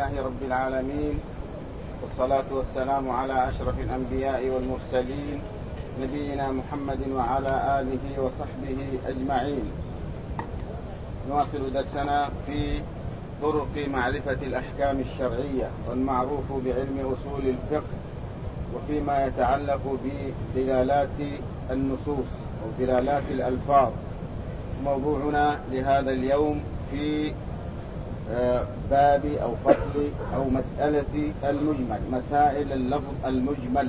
لله رب العالمين، والصلاة والسلام على أشرف الأنبياء والمرسلين نبينا محمد وعلى آله وصحبه أجمعين. نواصل درسنا في طرق معرفة الأحكام الشرعية والمعروف بعلم أصول الفقه، وفيما يتعلق بدلالات النصوص أو دلالات الألفاظ. موضوعنا لهذا اليوم في باب أو فصل أو مسألة المجمل، مسائل اللفظ المجمل.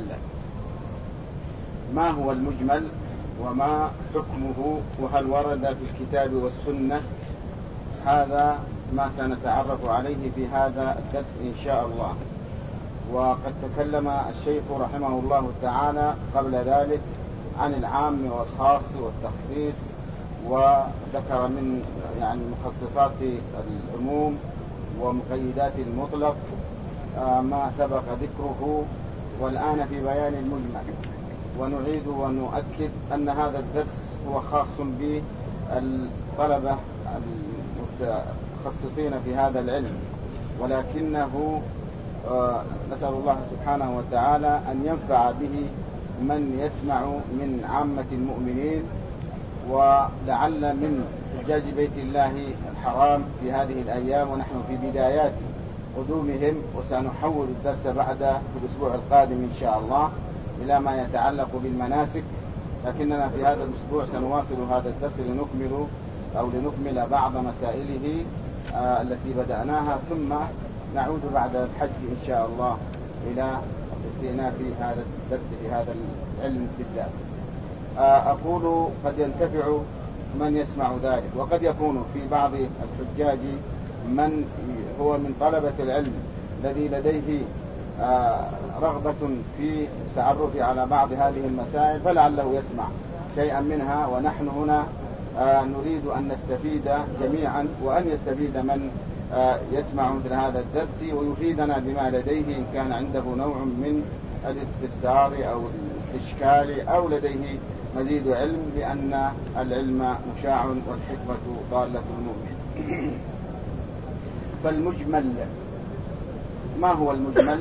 ما هو المجمل وما حكمه وهل ورد في الكتاب والسنة؟ هذا ما سنتعرف عليه في هذا الدرس إن شاء الله. وقد تكلم الشيخ رحمه الله تعالى قبل ذلك عن العام والخاص والتخصيص، وذكر من مخصصات العموم ومقيدات المطلق ما سبق ذكره، والآن في بيان المجمل. ونعيد ونؤكد أن هذا الدرس هو خاص بالطلبة المتخصصين في هذا العلم، ولكنه نسأل الله سبحانه وتعالى أن ينفع به من يسمع من عامة المؤمنين، ولعل من حجاج بيت الله الحرام في هذه الأيام ونحن في بدايات قدومهم. وسنحول الدرس بعد في الأسبوع القادم إن شاء الله إلى ما يتعلق بالمناسك، لكننا في هذا الأسبوع سنواصل هذا الدرس لنكمل بعض مسائله التي بدأناها، ثم نعود بعد الحج إن شاء الله إلى استئناف هذا الدرس في هذا العلم بالذات. أقول قد ينتفع من يسمع ذلك، وقد يكون في بعض الحجاج من هو من طلبة العلم الذي لديه رغبة في التعرف على بعض هذه المسائل، فلعله يسمع شيئا منها. ونحن هنا نريد أن نستفيد جميعا، وأن يستفيد من يسمع مثل هذا الدرس ويفيدنا بما لديه، إن كان عنده نوع من الاستفسار أو الاستشكال أو لديه مزيد علم، لأن العلم مشاع والحكمة ضالة المؤمن. فالمجمل، ما هو المجمل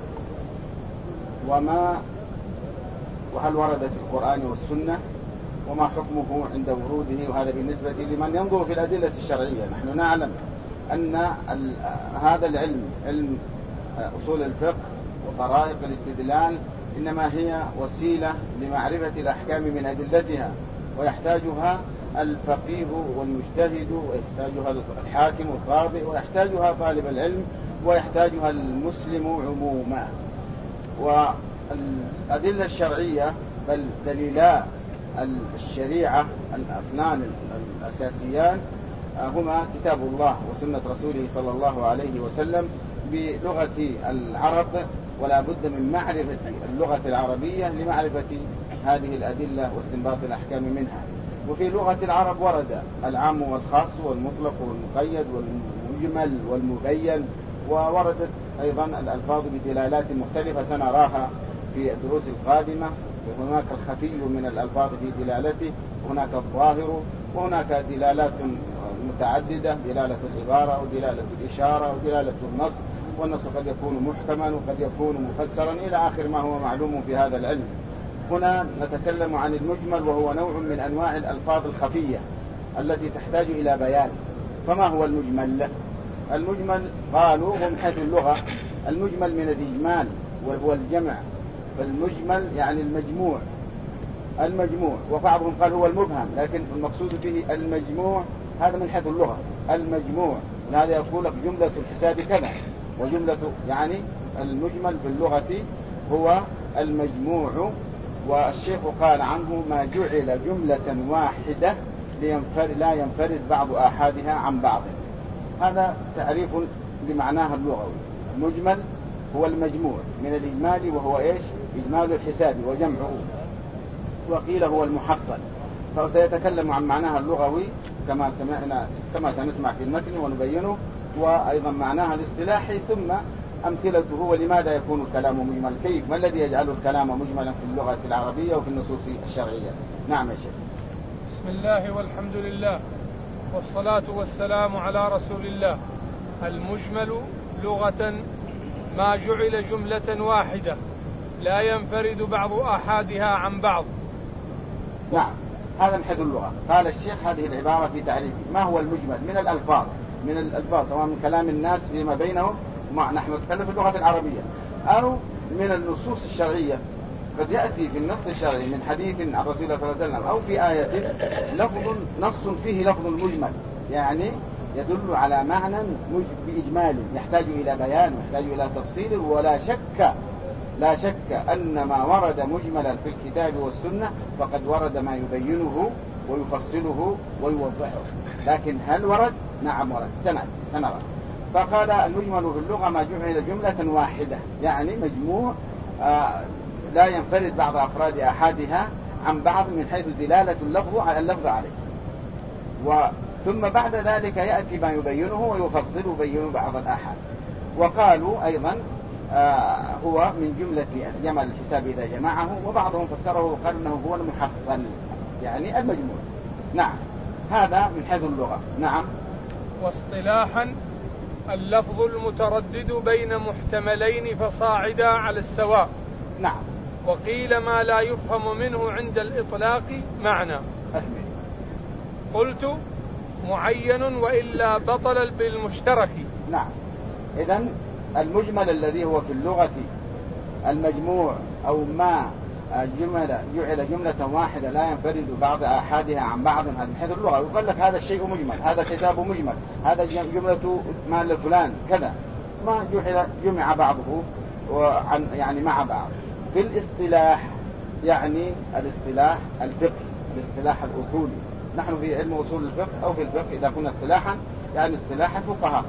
وهل ورد في القرآن والسنة وما حكمه عند وروده؟ وهذا بالنسبة لمن ينظر في الأدلة الشرعية. نحن نعلم أن هذا العلم، علم أصول الفقه وطرائق الاستدلال، إنما هي وسيلة لمعرفة الأحكام من أدلتها، ويحتاجها الفقيه والمجتهد، ويحتاجها الحاكم والقاضي، ويحتاجها طالب العلم، ويحتاجها المسلم عموما. والأدلة الشرعية بل دليلا الشريعة الأصلان الأساسيان هما كتاب الله وسنة رسوله صلى الله عليه وسلم بلغة العرب، ولا بد من معرفة اللغة العربية لمعرفة هذه الأدلة واستنباط الأحكام منها. وفي لغة العرب ورد العام والخاص والمطلق والمقيد والمجمل والمبين، ووردت أيضا الألفاظ بدلالات مختلفة سنراها في الدروس القادمة. وهناك الخفي من الألفاظ في دلالته، وهناك الظاهر، وهناك دلالات متعددة، دلالة العبارة ودلالة الإشارة ودلالة النص، والنص قد يكون محكما وقد يكون مفسرا إلى آخر ما هو معلوم في هذا العلم. هنا نتكلم عن المجمل، وهو نوع من أنواع الألفاظ الخفية التي تحتاج إلى بيان. فما هو المجمل؟ المجمل قالوا من حيث اللغة المجمل من الإجمال وهو الجمع، فالمجمل يعني المجموع، وبعضهم قال هو المبهم، لكن المقصود به المجموع. هذا من حيث اللغة المجموع، هذا يقول لك جملة الحساب كذا، وجملة يعني المجمل باللغة هو المجموع. والشيخ قال عنه ما جعل جملة واحدة لا ينفرد بعض آحادها عن بعض. هذا تعريف لمعناها اللغوي. المجمل هو المجموع من الإجمال، وهو إيش؟ إجمال الحساب وجمعه. وقيل هو المحصل، فسيتكلم عن معناها اللغوي كما سنسمع في المتن ونبينه، وأيضا معناها الاصطلاحي، ثم أمثلته ولماذا يكون الكلام مجمل، كيف، ما الذي يجعل الكلام مجملا في اللغة العربية وفي النصوص الشرعية. نعم يا شيخ. بسم الله والحمد لله والصلاة والسلام على رسول الله. المجمل لغة ما جعل جملة واحدة لا ينفرد بعض آحادها عن بعض. نعم، هذا من حيث اللغة. قال الشيخ هذه العبارة في تعريفه: ما هو المجمل من الألفاظ سواء من كلام الناس فيما بينهم، نحن نتكلم في اللغة العربية، أو من النصوص الشرعية. قد يأتي في النص الشرعي من حديث عن رسول الله صلى الله عليه وسلم أو في آية نص فيه لفظ مجمل، يعني يدل على معنى بإجمال يحتاج إلى بيان ويحتاج إلى تفصيل، لا شك أن ما ورد مجملا في الكتاب والسنة فقد ورد ما يبينه ويفصله ويوضحه. لكن هل ورد؟ نعم ورد، سنرى. فقال: المجمل في اللغة ما جعل جملة واحدة، يعني مجموع لا ينفرد بعض أفراد أحادها عن بعض من حيث دلالة اللفظ عليه. ثم بعد ذلك يأتي ما يبينه ويفصله بينه بعض الآحاد. وقالوا أيضا هو من جملة جمع الحساب إذا جمعه، وبعضهم فسره وقال أنه هو المحصل، يعني المجموع. نعم، هذا من حيث اللغة. نعم. واصطلاحا اللفظ المتردد بين محتملين فصاعدا على السواء. نعم. وقيل ما لا يفهم منه عند الإطلاق معنى. قلت: معين وإلا بطل بالمشترك. نعم. إذن المجمل الذي هو في اللغة المجموع أو ما جعل جملة واحدة لا ينفرد بعض آحادها عن بعض، هذا من حيث اللغة. يقول لك هذا الشيء مجمل، هذا الحساب مجمل، هذا جملة مال فلان كذا، ما جمع بعضه يعني مع بعض. في الاصطلاح، يعني الاصطلاح الفقهي، الاصطلاح الأصولي. نحن في علم أصول الفقه أو في الفقه إذا كنا اصطلاحا يعني اصطلاح الفقهاء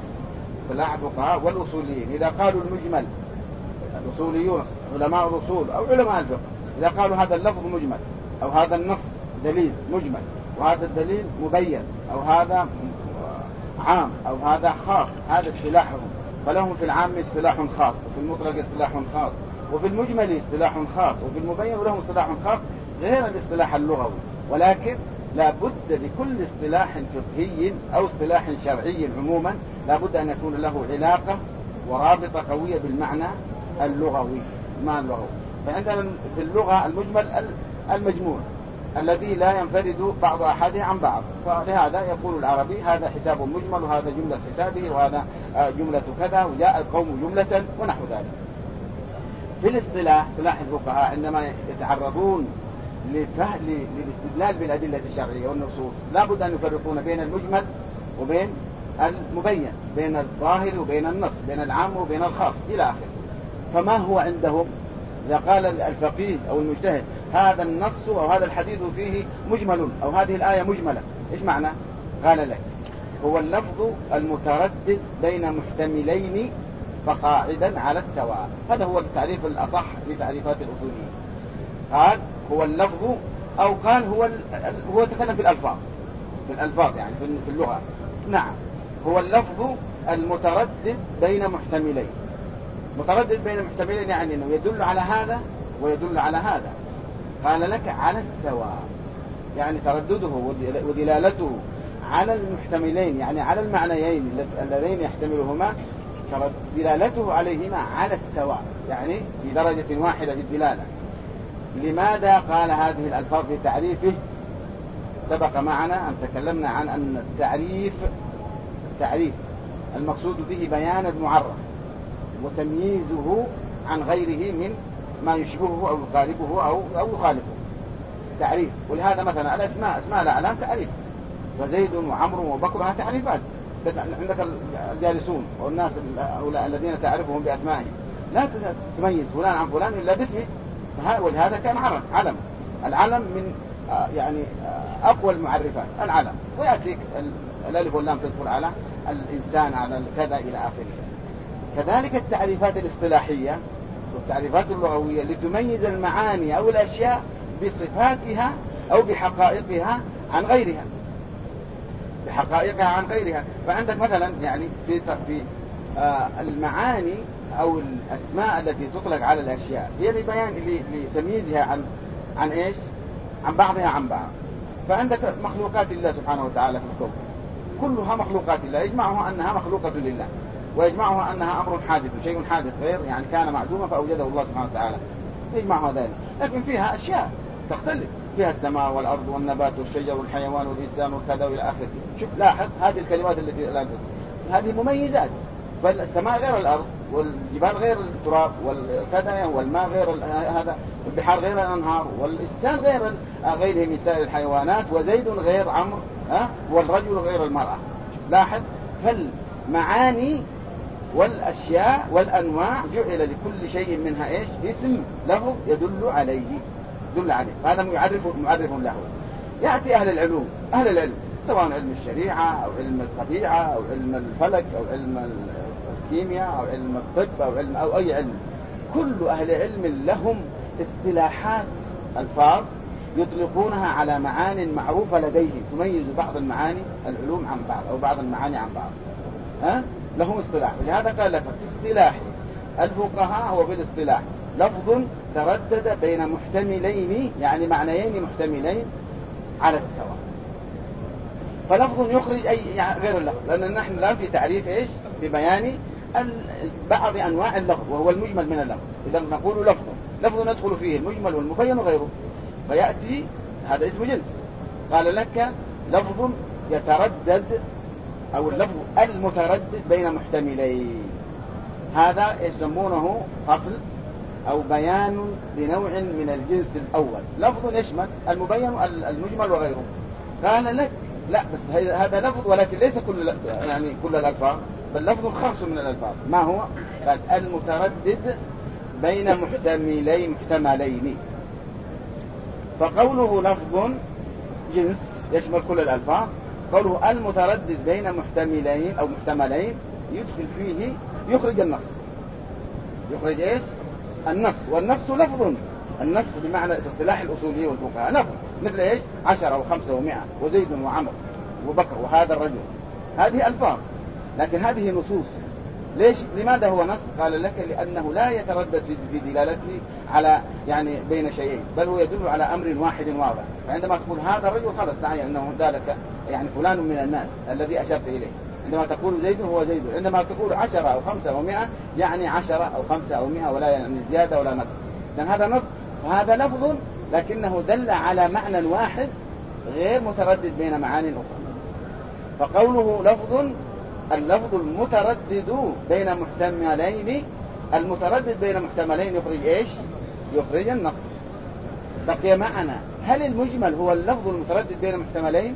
والأصوليين. إذا قالوا المجمل، الأصوليون علماء الأصول أو علماء الفقه، إذا قالوا هذا اللفظ مجمل أو هذا النص دليل مجمل وهذا الدليل مبين أو هذا عام أو هذا خاص، هذا اصطلاحهم. فلهم في العام اصطلاح خاص، وفي المطلق اصطلاح خاص، وفي المجمل اصطلاح خاص، وفي المبين لهم اصطلاح خاص غير الاصطلاح اللغوي. ولكن لا بد لكل اصطلاح فقهي أو اصطلاح شرعي عموما لا بد أن يكون له علاقة ورابطة قوية بالمعنى اللغوي. فعندنا في اللغة المجمل المجموع الذي لا ينفرد بعض أحده عن بعض. فلهذا يقول العربي: هذا حساب مجمل، وهذا جملة حسابه، وهذا جملة كذا، وجاء القوم جملة، ونحو ذلك. في الاصطلاح، اصطلاح الفقهاء عندما يتعرضون للاستدلال بالأدلة الشرعية والنصوص لا بد أن يفرقون بين المجمل وبين المبين، بين الظاهر وبين النص، بين العام وبين الخاص إلى آخره. فما هو عندهم إذا قال الفقيه أو المجتهد هذا النص أو هذا الحديث فيه مجمل أو هذه الآية مجملة، إيش معنى؟ قال لك: هو اللفظ المتردد بين محتملين فصاعدا على السواء. هذا هو التعريف الأصح لتعريفات الأصوليين. قال هو اللفظ، أو قال هو تكلم في الألفاظ يعني في اللغة. نعم، هو اللفظ المتردد بين محتملين. متردد بين محتملين يعني أنه يدل على هذا ويدل على هذا. قال لك على السواء، يعني تردده ودلالته على المحتملين، يعني على المعنيين اللذين يحتملهما، دلالته عليهما على السواء، يعني في درجة واحدة في الدلالة. لماذا قال هذه الألفاظ في تعريفه؟ سبق معنا أن تكلمنا عن أن التعريف المقصود به بيان المعرف وتمييزه عن غيره من ما يشبهه أو يقاربه أو يخالفه. تعريف. ولهذا مثلا الأسماء، أسماء الأعلام تعريف، وزيد وعمرو وبكر تعريفات. عندك الجالسون والناس الذين تعرفهم بأسمائهم، لا تميز فلان عن فلان إلا باسمه. ولهذا كان علم. العلم من يعني أقوى المعرفات العلم، ويأتيك الألف واللام تدخل على الإنسان على كذا إلى آخره. كذلك التعريفات الاصطلاحية والتعريفات اللغوية لتميز المعاني أو الأشياء بصفاتها أو بحقائقها عن غيرها. فعندك مثلا يعني في المعاني أو الأسماء التي تطلق على الأشياء هي لتمييزها عن إيش؟ عن بعضها عن بعض. فعندك مخلوقات الله سبحانه وتعالى في الكون كلها مخلوقات الله، يجمعها أنها مخلوقة لله. ويجمعها أنها أمر حادث، شيء حادث غير يعني كان معدوما فأوجده الله سبحانه وتعالى، يجمعها ذلك. لكن فيها أشياء تختلف، فيها السماء والأرض والنبات والشجر والحيوان والإنسان والكذا وإلى آخره. شوف لاحظ هذه الكلمات التي هذه مميزات، فالسماء غير الأرض، والجبال غير التراب، والكذا والماء غير هذا، والبحار غير الأنهار، والإنسان غيره من سائر الحيوانات، وزيد غير عمرو، والرجل غير المرأة. لاحظ، فالمعاني والأشياء والأنواع جعل لكل شيء منها إيش؟ اسم له يدل عليه، هذا معرف له. يأتي أهل العلم سواء علم الشريعة أو علم الطبيعة أو علم الفلك أو علم الكيمياء أو علم الطب أو أي علم، كل أهل علم لهم اصطلاحات ألفاظ يطلقونها على معان معروفة لديهم تميز بعض المعاني العلوم عن بعض أو بعض المعاني عن بعض. لهم اصطلاح، ولهذا قال لك في اصطلاح الفقهاء هو في الاصطلاح لفظ تردد بين محتملين، يعني معنيين محتملين على السواء. فلفظ يخرج أي يعني غير اللفظ، لأن نحن الآن في تعريف إيش؟ ببيان بعض أنواع اللفظ وهو المجمل من اللفظ. إذا نقول لفظ يدخل فيه المجمل والمبين وغيره، فيأتي هذا اسم جنس. قال لك لفظ يتردد أو اللفظ المتردد بين محتملين، هذا يسمونه فصل أو بيان لنوع من الجنس الأول. لفظ يشمل المبين المجمل وغيره. قال لك لا، بس هذا لفظ ولكن ليس كل الألفاظ، بل لفظ خاص من الألفاظ. ما هو؟ قال المتردد بين محتملين. فقوله لفظ جنس يشمل كل الألفاظ، قوله المتردد بين محتملين أو محتملين يدخل فيه يخرج النص. يخرج إيش؟ النص. والنص لفظ، النص بمعنى في اصطلاح الأصوليين والفقهاء لفظ، مثل إيش؟ 10 و5 و100 وزيد وعمر وبكر وهذا الرجل، هذه ألفاظ، لكن هذه نصوص. ليش؟ لماذا هو نص؟ قال لك لأنه لا يتردد في دلالته على يعني بين شيئين، بل هو يدل على أمر واحد واضح. فعندما تقول هذا الرجل خلص تعين أنه ذلك يعني فلان من الناس الذي أشرت إليه. عندما تقول زيد هو زيد، عندما تقول 10 أو 5 أو 100 يعني 10 أو 5 أو 100 ولا يعني زيادة ولا نقص. لأن هذا نص وهذا لفظ، لكنه دل على معنى واحد غير متردد بين معاني أخرى. فقوله لفظ، اللفظ المتردد بين محتملين، المتردد بين محتملين يخرج إيش؟ يخرج النص. بقي معنا هل المجمل هو اللفظ المتردد بين محتملين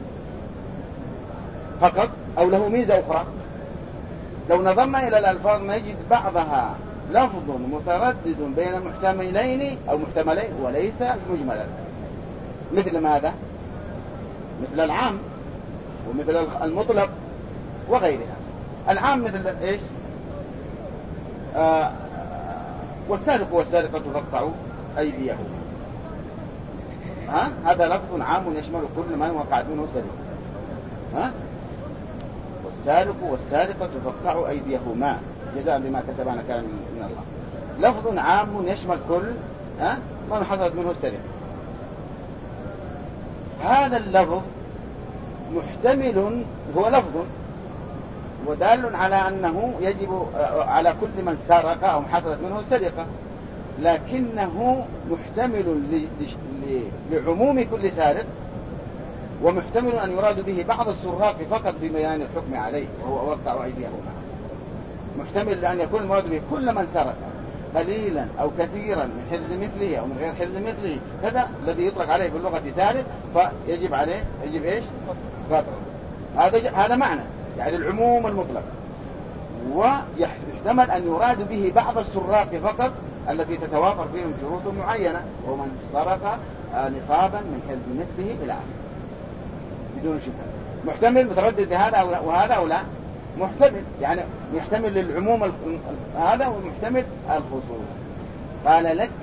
فقط أو له ميزة أخرى؟ لو نظرنا إلى الألفاظ نجد بعضها لفظ متردد بين محتملين أو محتملين وليس مجملا. مثل ماذا؟ مثل العام ومثل المطلق وغيرها. العام مثل إيش؟ والسارق والسارقة فاقطعوا أيديهم. هذا لفظ عام يشمل كل من وقعت منه سرقة. والسارق والسارقة فاقطعوا أيديهما جزاء بما كسبا نكالا من الله. لفظ عام يشمل كل من حصلت منه السرقة. هذا اللفظ محتمل، هو لفظ ودال على أنه يجب على كل من سرق أو حصلت منه السرقة، لكنه محتمل لعموم كل سارق، ومحتمل أن يراد به بعض السراق فقط في بيان الحكم عليه وهو وقطعوا أيديهما. محتمل لأن يكون المراد به كل من سرق قليلا أو كثيرا من حرز مثله أو من غير حرز مثله، هذا الذي يطلق عليه في اللغة سارق، فيجب عليه إيش؟ قطعه. هذا معنى يعني العموم المطلق. ويحتمل أن يراد به بعض السراق فقط التي تتوافر فيهم شروط معينة، ومن سرق نصابا من حرز مثله إلى آخره بدون شبهة. محتمل متردد هذا وهذا أو لا؟ محتمل، يعني يحتمل للعموم هذا ومحتمل الخصوص. قال لك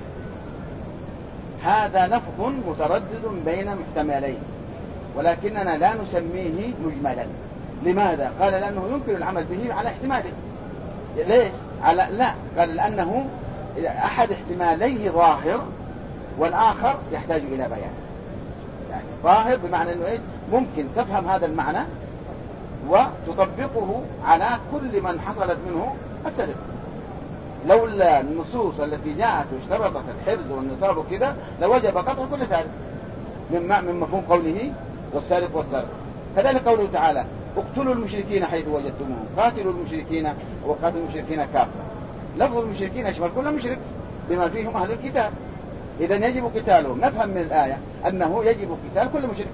هذا لفظ متردد بين محتملين، ولكننا لا نسميه مجملا. لماذا؟ قال لأنه يمكن العمل به على احتماله. ليش؟ لا، قال لأنه أحد احتماليه ظاهر والآخر يحتاج إلى بيان. يعني ظاهر بمعنى أنه إيش؟ ممكن تفهم هذا المعنى وتطبقه على كل من حصلت منه السرقة. لولا النصوص التي جاءت واشترطت الحرز والنصاب وكذا لوجب قطع كل سارق من مفهوم قوله والسارق والسارق. كذلك قوله تعالى اقتلوا المشركين حيث وجدتموهم، قاتلوا المشركين وقاتلوا المشركين كافة. لفظ المشركين يشمل كل مشرك بما فيهم أهل الكتاب، إذا يجب قتالهم. نفهم من الآية أنه يجب قتال كل مشرك،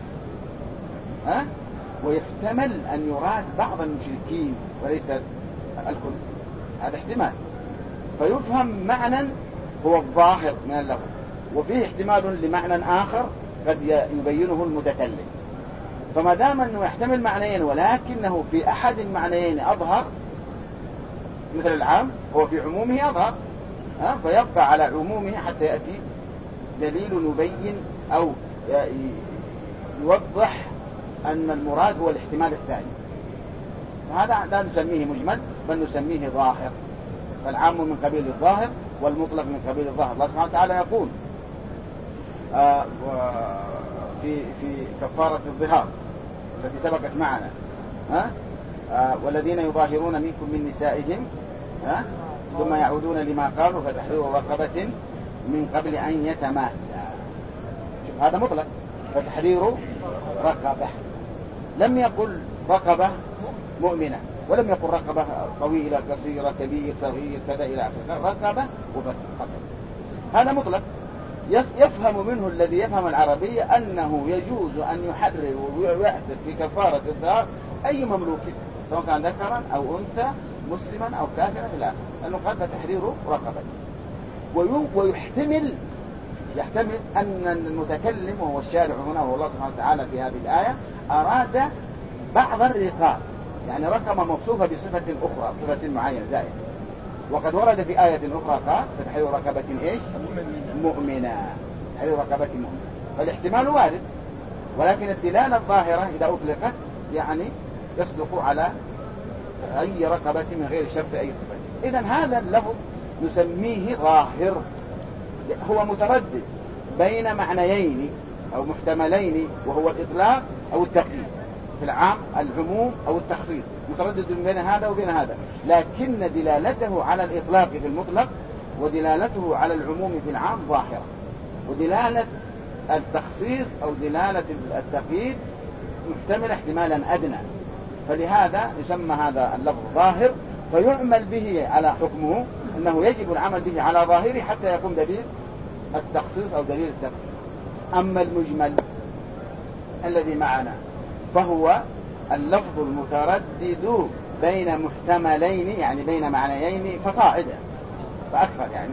ويحتمل أن يراد بعض المشركين وليس الكل، هذا احتمال، فيفهم معنى هو الظاهر من اللفظ، وفيه احتمال لمعنى آخر قد يبينه المتكلم. فما دام أنه يحتمل معنيين ولكنه في أحد المعنيين أظهر مثل العام هو في عمومه أظهر، فيبقى على عمومه حتى يأتي دليل يبين أو يوضح أن المراد هو الاحتمال الثاني. هذا لا نسميه مجمل بل نسميه ظاهر، فالعام من قبيل الظاهر والمطلق من قبيل الظاهر. الله سبحانه وتعالى يقول في كفارة الظهار التي سبقت معنا والذين يظاهرون منكم من نسائهم ثم يعودون لما قالوا فتحرير رقبة من قبل أن يتماسا. هذا مطلق، فتحرير رقبة، لم يقل رقبة مؤمنة ولم يقل رقبة طويلة قصيرة كبير صغير كذا إلى آخره، رقبة وبس فقط. هذا مطلق يفهم منه الذي يفهم العربية أنه يجوز أن يحرر ويحدث في كفارة الظهار أي مملوك سواء كان ذكرا أو أنثى مسلما أو كافرا إلى آخره، لأنه قال فتحرير رقبة. ويحتمل أن المتكلم وهو الشارع هنا وهو الله سبحانه وتعالى في هذه الآية أراد بعض الرقاب، يعني رقبة موصوفة بصفة أخرى، صفة معينة زائدة. وقد ورد في آية أخرى قال فتحرير رقبة إيش؟ مؤمنة، تحرير رقبة مؤمنة. فالاحتمال وارد، ولكن الدلالة الظاهرة إذا أطلقت يعني يصدق على أي رقبة من غير شرط أي صفة. إذن هذا اللفظ نسميه ظاهر، هو متردد بين معنيين أو محتملين، وهو الإطلاق أو التقييد، في العام العموم أو التخصيص، متردد بين هذا وبين هذا، لكن دلالته على الإطلاق في المطلق ودلالته على العموم في العام ظاهرة، ودلالة التخصيص أو دلالة التقييد محتمل احتمالا أدنى. فلهذا يسمى هذا اللفظ ظاهر، فيعمل به على حكمه أنه يجب العمل به على ظاهره حتى يقوم دليل التخصيص أو دليل التقييد. أما المجمل الذي معنا فهو اللفظ المتردد بين محتملين، يعني بين معنيين فصاعدا فأكثر، يعني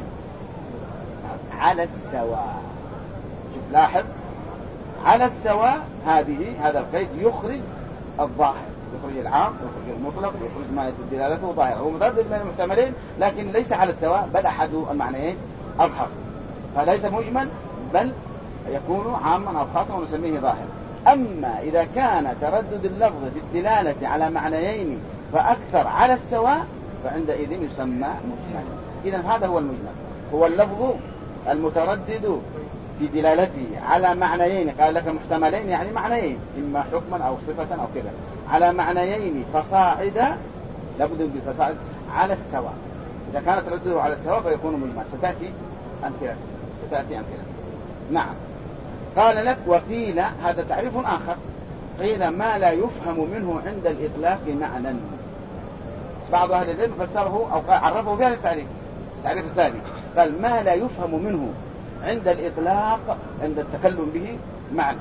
على السواء. شوف لاحظ، على السواء هذا القيد يخرج الظاهر، يخرج العام يخرج المطلق يخرج ما دلالته ظاهر. هو متردد بين المحتملين لكن ليس على السواء، بل أحد المعنيين أظهر، فليس مجمل بل يكون عاما أو خاصا ونسميه ظاهر. أما إذا كان تردد اللفظ في الدلالة على معنيين فأكثر على السواء فعندئذ يسمى مجمل. إذن هذا هو المجمل، هو اللفظ المتردد في دلالته على معنيين، قال لك محتملين يعني معنيين إما حكما أو صفة أو كذا، على معنيين فصاعدا، لابد بفصاعد على السواء. إذا كان تردده على السواء فيكون مجمل. ستأتي أمثلة. نعم. قال لك وقيل، هذا تعريف آخر، قيل ما لا يفهم منه عند الإطلاق معنى. بعض أهل العلم فسره أو عرفه بهذا التعريف الثاني، قال ما لا يفهم منه عند الإطلاق عند التكلم به معنى.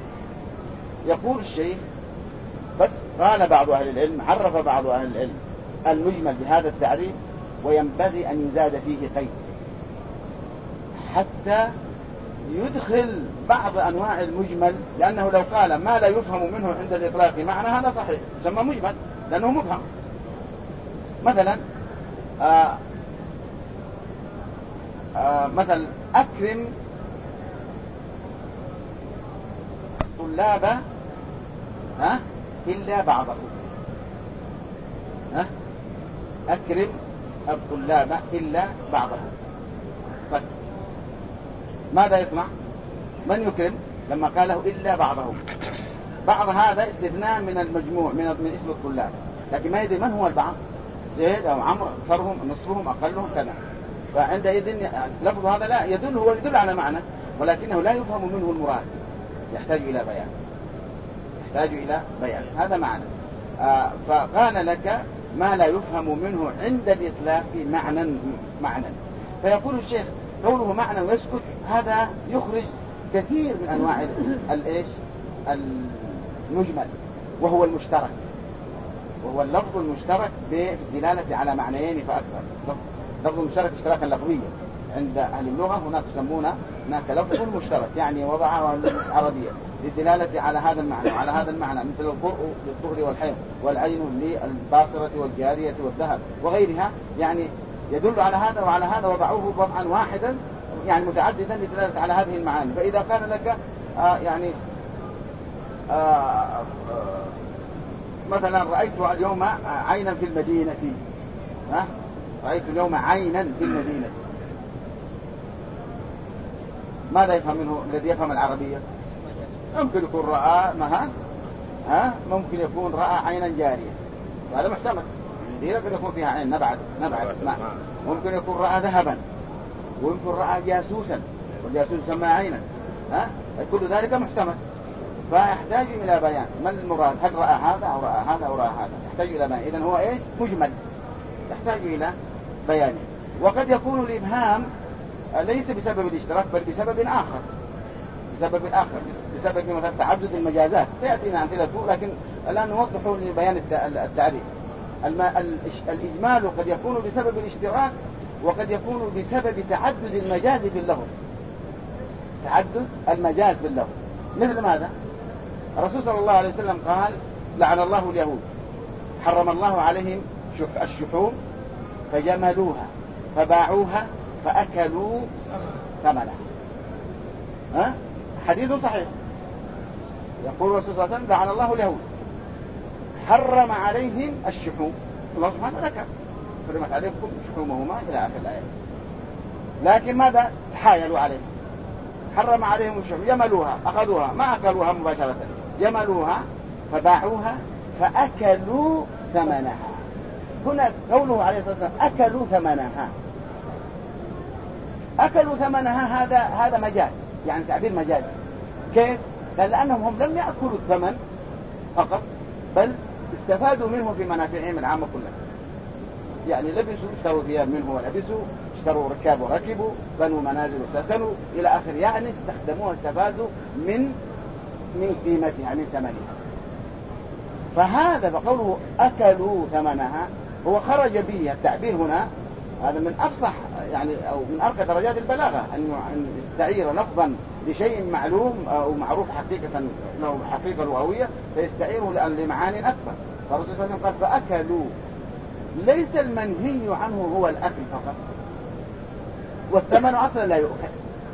يقول الشيخ بس قال بعض أهل العلم، عرف بعض أهل العلم المجمل بهذا التعريف، وينبغي أن يزاد فيه قيد حتى يدخل بعض أنواع المجمل، لأنه لو قال ما لا يفهم منه عند الإطلاق معنى هذا صحيح يسمى مجمل لأنه مبهم. مثلا مثل أكرم طلاب إلا بعضهم، أكرم الطلاب إلا بعضهم. طيب ماذا يصنع؟ من يكرم لما قاله إلا بعضهم؟ بعض هذا استثناء من المجموع من اسم الطلاب، لكن ما يدري من هو البعض، زيد أو عمرو، أكثرهم نصفهم أقلهم كذا. فعندئذ لفظ هذا لا يدل، هو يدل على معنى ولكنه لا يفهم منه المراد، يحتاج إلى بيان، يحتاج إلى بيان، هذا معنى. فقال لك ما لا يفهم منه عند الإطلاق معنى. فيقول الشيخ قوله معنى ويسكت، هذا يخرج كثير من أنواع المجمل، وهو المشترك، وهو اللفظ المشترك بالدلالة على معنيين فأكثر. لفظ المشترك اشتراكا لفظيا عند أهل اللغة، هناك يسمونه هناك لفظ مشترك، يعني وضعه العربية للدلالة على هذا المعنى وعلى هذا المعنى، مثل القرء للطهر والحيض، والعين للباصرة والجارية والذهب وغيرها، يعني يدل على هذا وعلى هذا، وضعوه وضعا واحدا يعني متعددا للدلالة على هذه المعاني. فإذا كان لك مثلا رأيت اليوم عينا في المدينة، رأيت اليوم عينا في المدينة، ماذا يفهم منه الذي يفهم العربية؟ ممكن يكون رأى ممكن يكون رأى عينا جارية، هذا محتمل، المدينة قد يكون فيها عين نبعت ماء. ممكن يكون رأى ذهبا، ويمكن رأى جاسوسا، والجاسوس يسمى عينا، كل ذلك محتمل. فيحتاج إلى بيان ما المراد، هل رأى هذا أو رأى هذا أو رأى هذا، يحتاج إلى بيان. إذن هو مجمل، يحتاج إلى بيانه. وقد يكون الإبهام ليس بسبب الاشتراك بل بسبب آخر، بسبب مثلا تعدد المجازات، سيأتينا أمثلته، لكن الآن نوضح لبيان التعريف. الإجمال قد يكون بسبب الاشتراك، وقد يكون بسبب تعدد المجاز في اللفظ، تعدد المجاز في اللفظ. مثل ماذا؟ الرسول صلى الله عليه وسلم قال لعن الله اليهود، حرم الله عليهم الشحوم فجملوها فباعوها فأكلوا ثمنها. حديث صحيح، يقول الرسول صلى الله عليه وسلم لعن الله اليهود، حرم عليهم الشحوم، الله سبحانه وتعالى ذكر حرمت عليكم شحومهما إلى آخر الآية، لكن ماذا؟ تحايلوا عليه، حرم عليهم الشحوم، جملوها، أخذوها، ما أكلوها مباشرة، جملوها فباعوها فأكلوا ثمنها. هنا قوله عليه الصلاة والسلام أكلوا ثمنها، أكلوا ثمنها، هذا مجاز، يعني تعبير مجازي. كيف؟ قال لأنهم هم لم يأكلوا الثمن فقط، بل استفادوا منه في منافعهم العامة كلها، يعني لبسوا اشتروا ثياب منه ولبسوا، اشتروا ركاب وركبوا، بنوا منازل وسكنوا إلى آخر، يعني استخدموها، استفادوا من قيمتها، من ثمنها. فهذا فقوله أكلوا ثمنها هو خرج به التعبير هنا، هذا من أفصح يعني أو من أرقى درجات البلاغة، أن يستعير لفظا لشيء معلوم أو معروف حقيقة له حقيقة لغوية، فيستعيره لمعاني أكبر. فالرسول صلى الله عليه وسلم قال فأكلوا، ليس المنهي عنه هو الأكل فقط، والثمن أصلا لا يؤكل،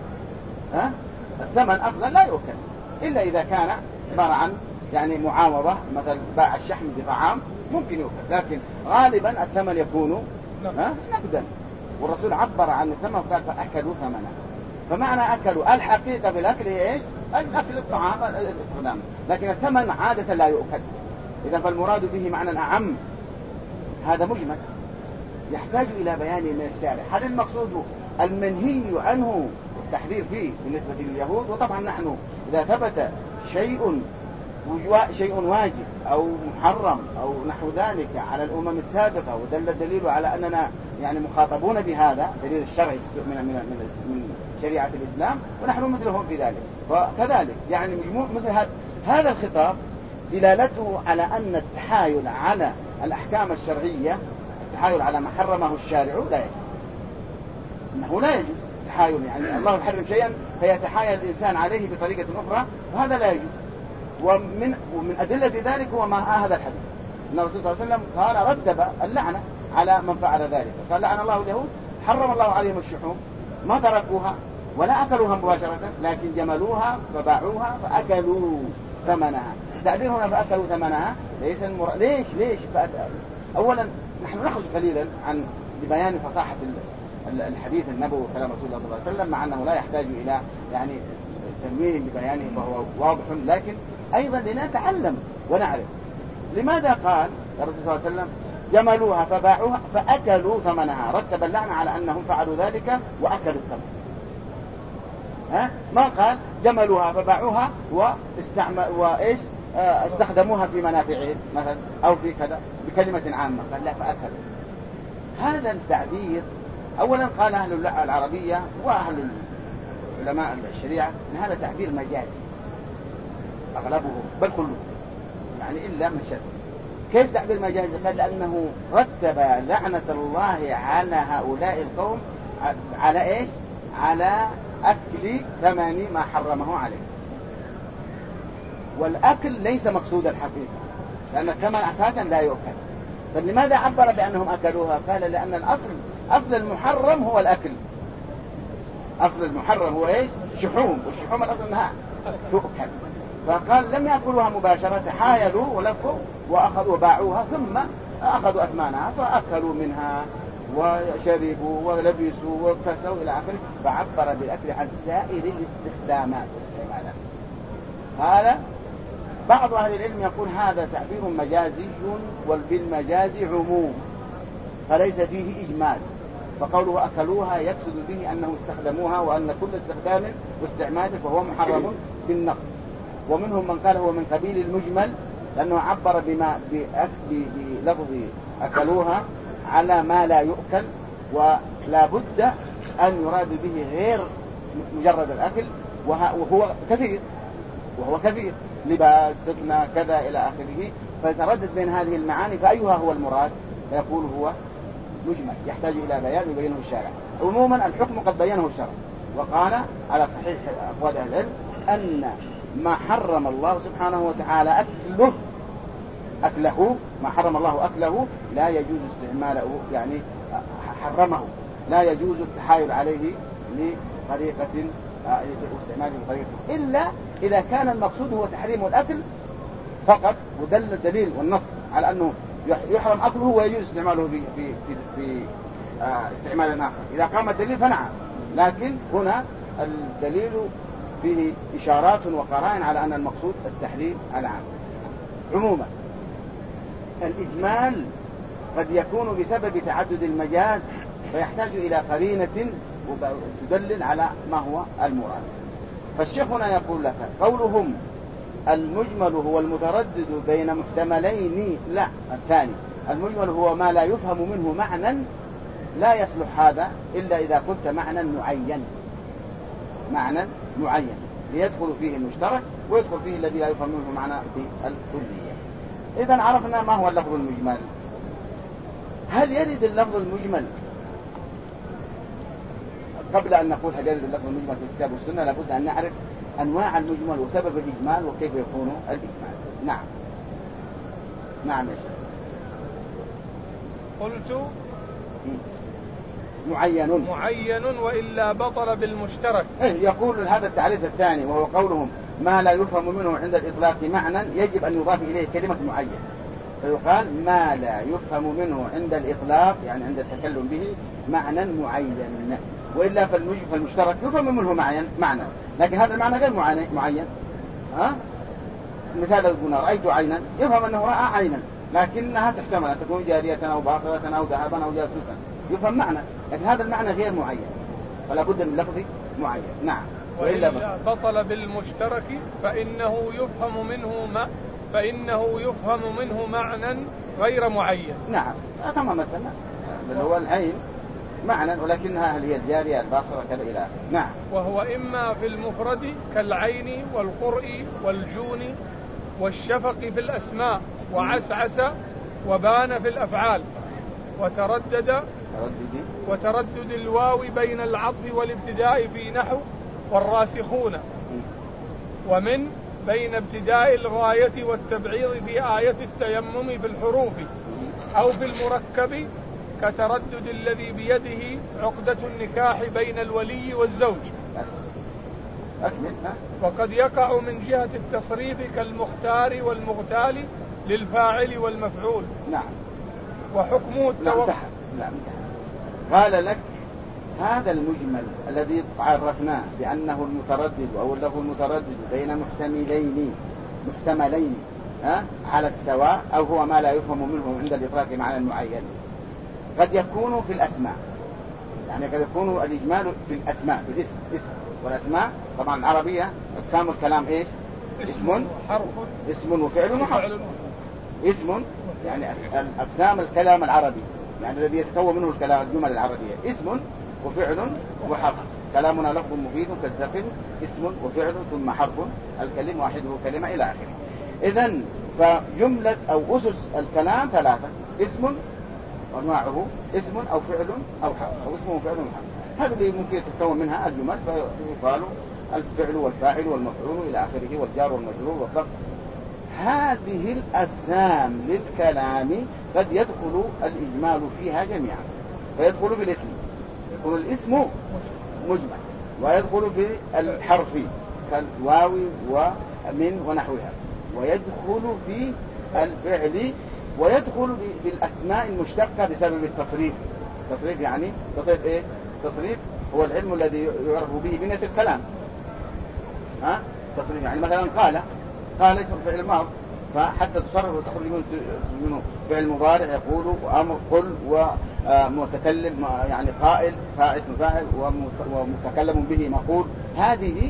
الثمن أصلا لا يؤكل إلا إذا كان عبارة عن يعني معاوضة، مثل باع الشحم بطعام ممكن يؤكل، لكن غالبا الثمن يكون نقدا، والرسول عبر عن الثمن قال فأكلوا ثمنه. فمعنى أكلوا الحقيقة بالأكل هي إيش؟ الأكل الطعام الاستخدام، لكن الثمن عادة لا يؤكل. إذا فالمراد به معنى أعم، هذا مجمل يحتاج إلى بيان من الشارع. هل المقصود المنهي عنه التحذير فيه بالنسبة لليهود؟ وطبعا نحن إذا ثبت شيء واجب أو محرم أو نحو ذلك على الأمم السابقة، ودل الدليل على أننا يعني مخاطبون بهذا دليل الشرعي من شريعة الإسلام، ونحن مثلهم في ذلك. وكذلك يعني مجموع مثل هذا الخطاب دلالته على أن التحايل على الأحكام الشرعية، التحايل على ما حرمه الشارع لا يجوز، إنه لا يجوز تحايل، يعني الله يحرم شيئا فيتحايل الإنسان عليه بطريقة أخرى، وهذا لا يجوز. ومن أدلة ذلك هو ما هذا الحديث، أن الرسول صلى الله عليه وسلم قال رتب اللعنة على من فعل ذلك، قال لعن الله اليهود، حرم الله عليهم الشحوم، ما تركوها ولا أكلوها مباشرة، لكن جملوها فباعوها فأكلوا ثمنها. التعبير هنا فأكلوا ثمنها ليس ليش أولا نحن نخرج قليلا عن بيان فصاحة الحديث النبوي وكلام رسول الله صلى الله عليه وسلم، مع أنه لا يحتاج إلى يعني تنويه ببيانه فهو واضح، لكن أيضا لنتعلم ونعرف. لماذا قال الرسول صلى الله عليه وسلم جملوها فباعوها فأكلوا ثمنها، رتب اللعنة على أنهم فعلوا ذلك وأكلوا الثمن. ما قال جملوها فباعوها استخدموها في منافعهم مثلا أو في كذا بكلمة عامة، قال لا فأكلوا. هذا التعبير أولا قال أهل اللغة العربية وأهل علماء الشريعة أن هذا تعبير مجازي أغلبه بل كله، يعني إلا من شد. كيف تعبير مجازي؟ قال لأنه رتب لعنة الله على هؤلاء القوم على إيش؟ على أكل ثمن ما حرمه عليه. والأكل ليس مقصود الحقيقة، لأن الثمن أساسا لا يؤكل. فلماذا عبر بأنهم أكلوها؟ قال لأن أصل المحرم هو الأكل. أصل المحرم هو إيش؟ شحوم، والشحوم الأصل أنها تؤكل. فقال لم يأكلوها مباشرة، حايلوا ولفوا وأخذوا وباعوها ثم أخذوا أثمانها فأكلوا منها وشربوا ولبسوا وكسوا إلى آخره. فعبر بالأكل عن سائر الاستخدامات واستعمالات. قال بعض أهل العلم يقول هذا تعبير مجازي، وبالمجاز عموم فليس فيه إجمال، فقوله أكلوها يقصد به أنه استخدموها، وأن كل استخدام واستعمال فهو محرم بالنص. ومنهم من قال هو من قبيل المجمل، لأنه عبر بلفظ أكلوها على ما لا يؤكل، ولا بد أن يراد به غير مجرد الأكل، وهو كثير لباس سكنة كذا إلى آخره. فيتردد بين هذه المعاني فأيها هو المراد، فيقول هو مجمل يحتاج إلى بيان يبينه الشارع. عموما الحكم قد بينه الشرع، وقال على صحيح أقوال أهل العلم أن ما حرم الله سبحانه وتعالى أكله ما حرم الله أكله لا يجوز استعماله، يعني حرمه لا يجوز التحايل عليه لطريقة استعماله بطريقة، إلا إذا كان المقصود هو تحريم الأكل فقط، ودل الدليل والنص على أنه يحرم أكله ويجوز استعماله في استعمال آخر. إذا قام الدليل فنعم، لكن هنا الدليل فيه إشارات وقرائن على أن المقصود التحريم العام. عموما الإجمال قد يكون بسبب تعدد المجاز، فيحتاج إلى قرينة تدلل على ما هو المراد. فالشيخ هنا يقول لك قولهم المجمل هو المتردد بين محتملين، لا، الثاني المجمل هو ما لا يفهم منه معنى، لا يصلح هذا إلا إذا قلت معنى معين ليدخل فيه المشترك ويدخل فيه الذي لا يفهم منه معنى بالكلية. إذن عرفنا ما هو اللفظ المجمل. هل يرد اللفظ المجمل؟ قبل أن نقول هل يرد اللفظ المجمل في الكتاب والسنة لابد أن نعرف أنواع المجمل وسبب الإجمال وكيف يكون الإجمال. نعم يا شيخ. قلت معين وإلا بطل بالمشترك. يقول هذا التعريف الثاني، وهو قولهم ما لا يفهم منه عند الإطلاق معنى يجب أن يضاف إليه كلمة معين، فيقال ما لا يفهم منه عند الإطلاق، يعني عند التكلم به معنى معين، وإلا فالمشترك يفهم منه معنى، لكن هذا المعنى غير معين. مثال يقول رأيت عينا، يفهم أنه رأى عينا، لكنها تحتمل أن تكون جارية أو باصرة أو ذهبا أو جاسوسا، يفهم معنى، لكن هذا المعنى غير معين، فلا بد من لفظ معين. نعم. وإلا بطل بالمشترك فإنه يفهم منه معنى غير معين. نعم، كما مثلا اللي هو العين معنى، ولكنها هل هي الجارية الباصرة كذا إلى آخره. نعم. وهو إما في المفرد كالعين والقرء والجون والشفق في الأسماء وعسعس وبان في الأفعال وتردد الواو بين العطف والابتداء في نحو والراسخون، ومن بين ابتداء الغاية والتبعيض في آية التيمم في الحروف أو في المركب كتردد الذي بيده عقدة النكاح بين الولي والزوج. وقد يقع من جهة التصريف كالمختار والمغتال للفاعل والمفعول. نعم. وحكمه التوقف. قال لك هذا المجمل الذي عرفناه بأنه المتردد أو له المتردد بين محتملين محتملين على السواء، أو هو ما لا يفهم منه عند الإطلاق معنى معين. قد يكون في الأسماء، يعني قد يكون الإجمال في الأسماء، في الاسم، اسم والأسماء طبعا العربية أقسام الكلام إيش؟ اسم حرف، اسم وفعل وحرف. اسم يعني أقسام الكلام العربي، يعني الذي يتكون منه الكلام الجمل العربية اسم وفعل وحرف. كلامنا لفظ مفيد كالزقل، اسم وفعل ثم حرف، الكلم واحده كلمة إلى آخره. إذن فجملة أو أسس الكلام ثلاثة: اسم وأنواعه، اسم أو فعل أو حرف، أو اسم وفعل وحرف. هذا اللي ممكن تتكون منها الجمل، فيقال الفعل والفاعل والمفعول إلى آخره، والجار والمجرور والظرف. هذه الأجسام للكلام قد يدخل الإجمال فيها جميعا، فيدخل في الاسم، يكون الاسم مجمل، ويدخل في الحرف كالواو ومن ونحوها، ويدخل في الفعل، ويدخل في الأسماء المشتقة بسبب التصريف. التصريف يعني تصريف إيه؟ تصريف هو العلم الذي يعرف به بنية الكلام. تصريف يعني مثلا قال اسم فعل ماض، فحتى تصرف وتخرج منه فعل مضارع يقول، وأمر قل، ومتكلم يعني قائل، اسم فاعل، ومتكلم به مقول. هذه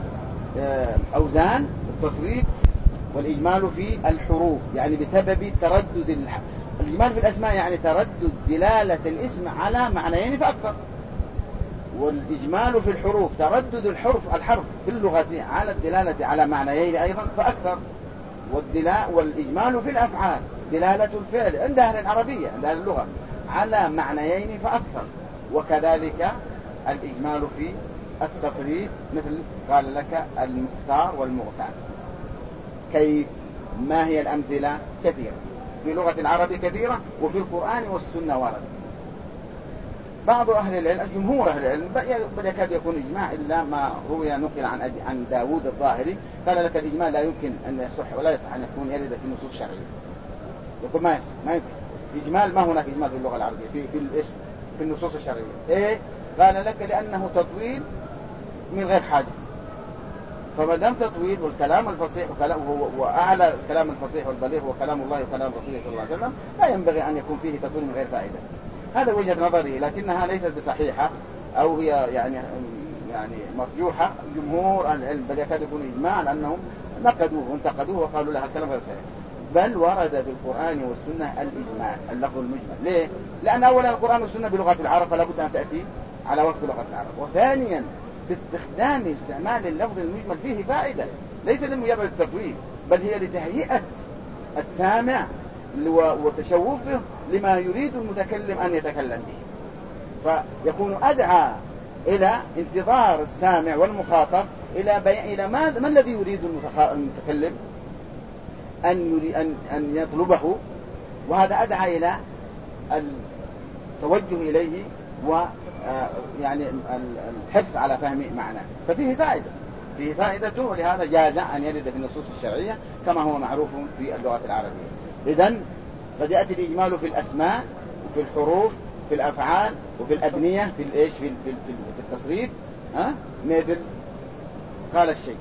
أوزان التصريف. والإجمال في الحروف يعني بسبب تردد الإجمال في الأسماء يعني تردد دلالة الاسم على معنيين فأكثر. والإجمال في الحروف تردد الحرف في اللغة على الدلالة على معنيين أيضا فأكثر. والإجمال في الأفعال دلالة الفعل عند أهل العربية، عند أهل اللغة، على معنيين فأكثر. وكذلك الإجمال في التصريف، مثل قال لك المختار والمغتار. كيف؟ ما هي الأمثلة؟ كثيرة في لغة العرب كثيرة، وفي القرآن والسنة ورد. بعض أهل العلم، جمهور أهل العلم، بل يكاد يكون إجماع إلا ما روي نقل عن داود الظاهري، قال لك الإجماع لا يمكن أن يصح ولا يصح أن يكون يرد في النصوص الشرعية. يقول ما يمكن إجمال، ما هناك إجمال في اللغة العربية في النصوص الشرعية. إيه؟ قال لك لأنه تطويل من غير حاجة. فما دام تطويل، والكلام الفصيح وأعلى الكلام الفصيح والبليغ هو كلام الله وكلام رسوله صلى الله عليه وسلم، لا ينبغي أن يكون فيه تطويل من غير فائدة. هذا وجهة نظري، لكنها ليست بصحيحة، أو هي يعني مرجوحة. جمهور العلم بل يكاد يكون إجماع لأنهم نقدوه وانتقدوه وقالوا لها الكلام غير صحيح. بل ورد في القرآن والسنة الإجمال، اللفظ المجمل. ليه؟ لأن أولا القرآن والسنة بلغة العرب، فلا بد أن تأتي على وقت لغة العرب. وثانيا في استعمال اللفظ المجمل فيه فائدة، ليس لمجرد التطويل، بل هي لتهيئة السامع وتشوفه لما يريد المتكلم أن يتكلم به، فيكون أدعى إلى انتظار السامع والمخاطب إلى ما الذي يريد المتكلم أن يطلبه، وهذا أدعى إلى التوجه إليه ويعني الحرص على فهم معناه. ففيه فائدة، ولهذا جاز أن يرد في النصوص الشرعية كما هو معروف في اللغة العربية. إذن قد يأتي الإجمال في الأسماء وفي الحروف في الأفعال وفي الأبنية في التصريف. مثل قال الشيء،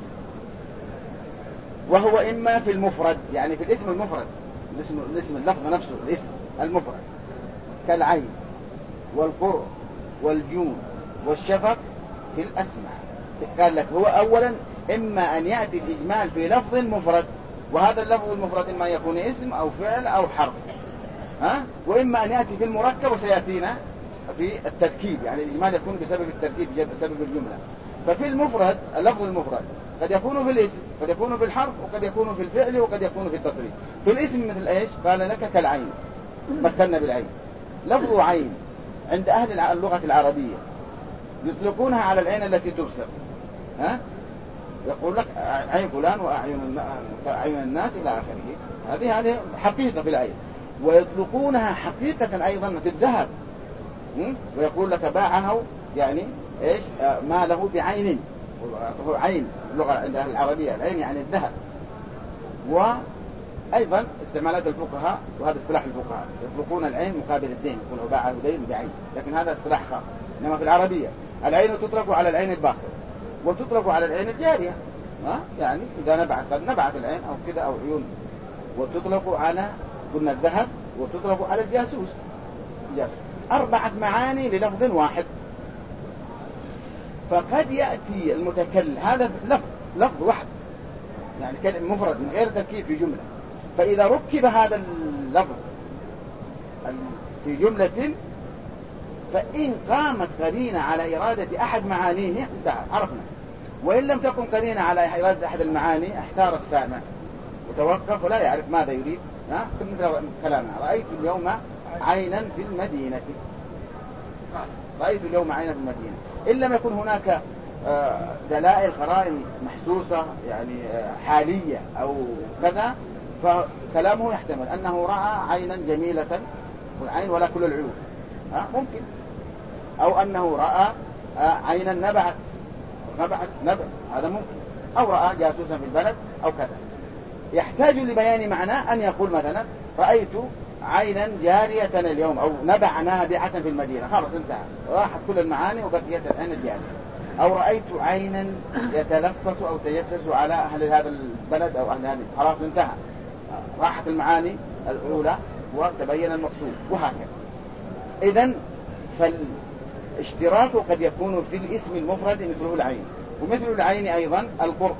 وهو إما في المفرد يعني في الاسم المفرد، الاسم اللفظ نفسه الاسم المفرد، كالعين والقرء والجون والشفق في الأسماء. قال لك هو أولا إما أن يأتي الإجمال في لفظ مفرد، وهذا اللفظ المفرد إما يكون اسم أو فعل أو حرف، وإما أن يأتي في المركب، وسيأتينا في التركيب، يعني الإجمال يكون بسبب التركيب بسبب الجملة. ففي المفرد اللفظ المفرد قد يكون في الاسم، قد يكون في الحرف، وقد يكون في الفعل، وقد يكون في التصريف. في الاسم مثل ايش؟ قال لك كالعين، مثلنا بالعين. لفظ عين عند أهل اللغة العربية يطلقونها على العين التي تبصر، يقول لك عين فلان وأعين الناس إلى آخره. هذه حقيقة في العين. ويطلقونها حقيقة أيضا في الذهب، ويقول لك باعه يعني إيش؟ ما له بعين، هو عين اللغة عند أهل العربية، العين يعني الذهب. وأيضا استعمالات الفقهاء، وهذا اصطلاح الفقهاء، يطلقون العين مقابل الدين، يقولوا باعه دين بعين، لكن هذا اصطلاح خاص. إنما في العربية العين تطلق على العين الباصرة، وتطلق على العين الجارية، يعني إذا نبعت العين أو كذا أو عيون. وتطلق على قلنا الذهب، وتطلق على الجاسوس. 4 معاني للفظ واحد. فقد يأتي المتكلم هذا لفظ واحد، يعني كلمة مفرد من غير تركيب في جملة، فإذا ركب هذا اللفظ في جملة فإن قامت قرينة على إرادة أحد معانيه انتهى، عرفنا. وإن لم تكن قرينة على إرادة أحد المعاني احتار السامع وتوقف ولا يعرف ماذا يريد. مثل كلامنا رأيت اليوم عينا في المدينة، رأيت اليوم عينا في المدينة. إن لم يكن هناك دلائل قرائن محسوسة يعني حالية أو كذا، فكلامه يحتمل أنه رأى عينا جميلة، والعين ولا كل العيون ممكن، أو أنه رأى عينا نبعت نبع، هذا ممكن، أو رأى جاسوسا في البلد أو كذا. يحتاج لبيان معناه أن يقول مثلا رأيت عينا جارية اليوم، أو نبع نابعة في المدينة، خلاص انتهى، راحت كل المعاني وبقيت العين الجارية. أو رأيت عينا يتلصص أو تجسس على أهل هذا البلد أو أهل هذه، خلاص انتهى، راحت المعاني الأولى وتبين المقصود، وهكذا. إذن فالاشتراك قد يكون في الاسم المفرد مثله العين، ومثل العين أيضا القرء.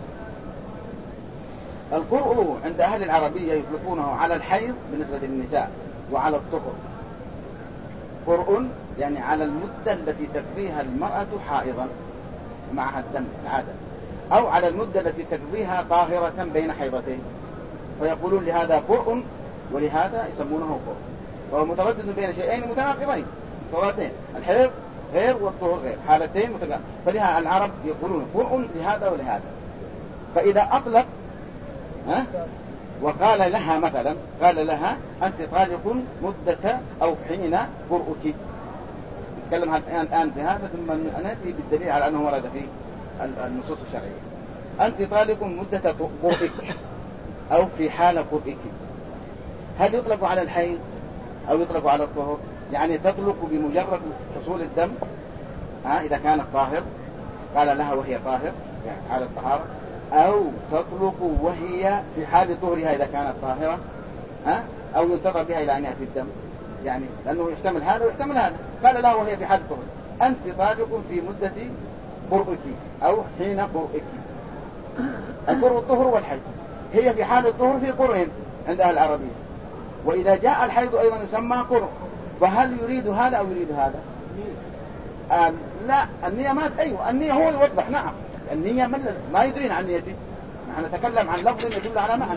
القرء عند أهل العربية يطلقونه على الحيض بالنسبة للنساء وعلى الطهر. قرء يعني على المدة التي تقضيها المرأة حائضا معها الدم العادة، أو على المدة التي تقضيها طاهرة بين حيضتين، فيقولون لهذا قرء ولهذا يسمونه قرء، وهو متردد بين شيئين متناقضين صورتين، الحيض غير والطهر غير، حالتين متناقضين، فلها العرب يقولون قرء لهذا ولهذا. فإذا أطلق وقال لها مثلا، قال لها أنت طالق مدة أو حين قرؤك، نتكلم الآن بهذا ثم نأتي بالدليل على أنه ورد في النصوص الشرعية. أنت طالق مدة قرئك أو في حال قرئك، هل يطلق على الحيض أو يطلق على الطهر؟ يعني تطلق بمجرد حصول الدم إذا كانت طاهر، قال لها وهي طاهر يعني حال الطهارة، أو تطلق وهي في حال طهرها إذا كانت طاهرة، أو ينتظر بها إلى أن يأتي الدم، يعني لأنه يحتمل هذا ويحتمل هذا. قال لها وهي في حال طهر أنت طالق في مدة قرئك أو حين قرئك. القرء الطهر والحيض، هي في حال الطهر في قرء عند أهل العربية، وإذا جاء الحيض أيضا يسمى قرء. فهل يريد هذا أو يريد هذا؟ لا، النية ما أيوة النية هو يوضح. نعم النية ما يدرين عن نيته، نحن نتكلم عن لفظ يدل على معنى،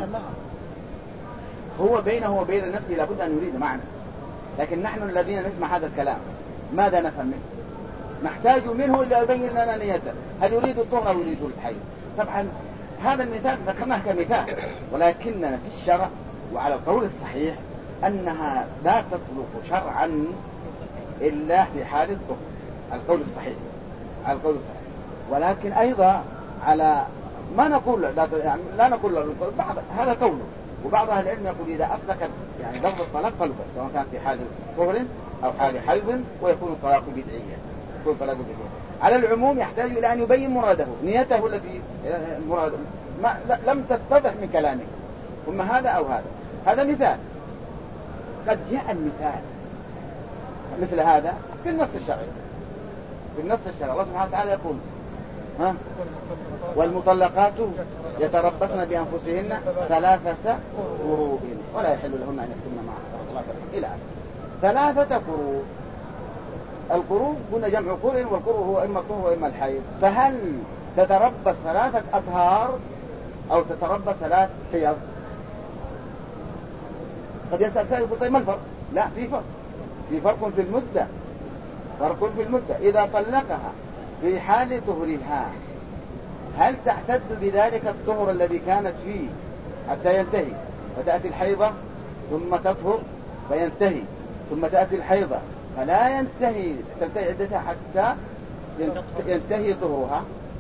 هو بينه وبين نفسه لابد أن يريد معنى، لكن نحن الذين نسمع هذا الكلام ماذا نفهم منه؟ نحتاج منه إلا يبين لنا نيته، هل يريد الطهر أو يريد الحيض؟ طبعا هذا المثال ذكرناه كمثال، ولكننا في الشرع وعلى القول الصحيح أنها لا تطلق شرعا إلا في حال الطهر، القول الصحيح على القول الصحيح. ولكن أيضا على ما نقول لا نقول بعض هذا قوله، وبعض أهل العلم يقول إذا أطلق يعني لفظ الطلاق قلبا سواء كان في حال طهر أو حال حيض ويكون الطلاق بدعيا، يكون الطلاق بدعيا. على العموم يحتاج إلى أن يبين مراده، نيته التي مراده لم تتضح من كلامه، ثم هذا أو هذا مثال. قد جاء المثال مثل هذا في النص الشرعي، في النص الشرعي الله سبحانه وتعالى يقول والمطلقات يتربصن بأنفسهن 3 قروء ولا يحل لهن أن يكتمن معها إلى 3 قروء. القروء قلنا جمع قرء، والقروء هو إما الطهر وإما الحيض. فهل تتربص 3 أطهار أو تتربص 3 حيض؟ قد يسأل سائل يقول طيب ما الفرق؟ لا، في فرق في المدة، فرق في المدة. إذا طلقها في حال طهرها هل تعتد بذلك الطهر الذي كانت فيه حتى ينتهي، فتأتي الحيضة ثم تطهر فينتهي، ثم تأتي الحيضة فلا تنتهي عدتها حتى ينتهي طهرها،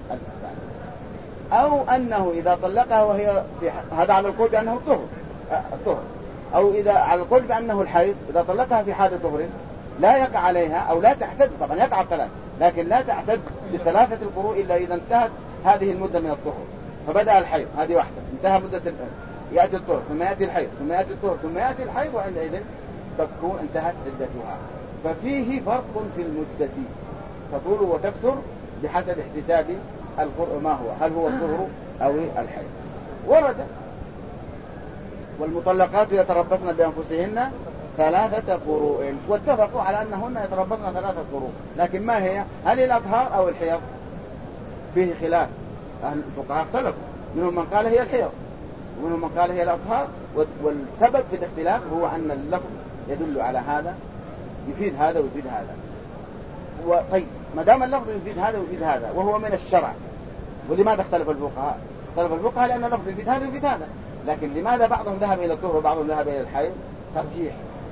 أو أنه إذا طلقها وهي هذا على القول بأنه الطهر، أو إذا على القول بأنه الحيض إذا طلقها في حال طهر لا يقع عليها أو لا تعتد، طبعا يقع 3 لكن لا تعتد ب3 القروء إلا إذا انتهت هذه المدة من الطهر. فبدأ الحيض، هذه واحدة، انتهى مدة يأتي الطهر، ثم يأتي الحيض، ثم يأتي الطهر، ثم يأتي الحيض، وعندئذ تكون انتهت عدتها. ففيه فرق في المدة، تطول وتكثر بحسب احتساب القرء ما هو، هل هو الطهر أو الحيض. ورد والمطلقات يتربصن بأنفسهن 3 قروء، واتفقوا على أنهن يتربصن 3 قروء، لكن ما هي؟ هل الأطهار أو الحيض؟ فيه خلاف، أهل الفقهاء اختلفوا، منهم من قال هي الحيض ومنهم من قال هي الأطهار، والسبب في الاختلاف هو أن اللفظ يدل على هذا يفيد هذا ويفيد هذا. طيب ما دام اللفظ يفيد هذا ويفيد هذا وهو من الشرع، ولماذا اختلف الفقهاء؟ اختلف الفقهاء لأن اللفظ يفيد هذا ويفيد هذا، لكن لماذا بعضهم ذهب إلى الطهر وبعضهم ذهب إلى الحيض؟ ترجيح.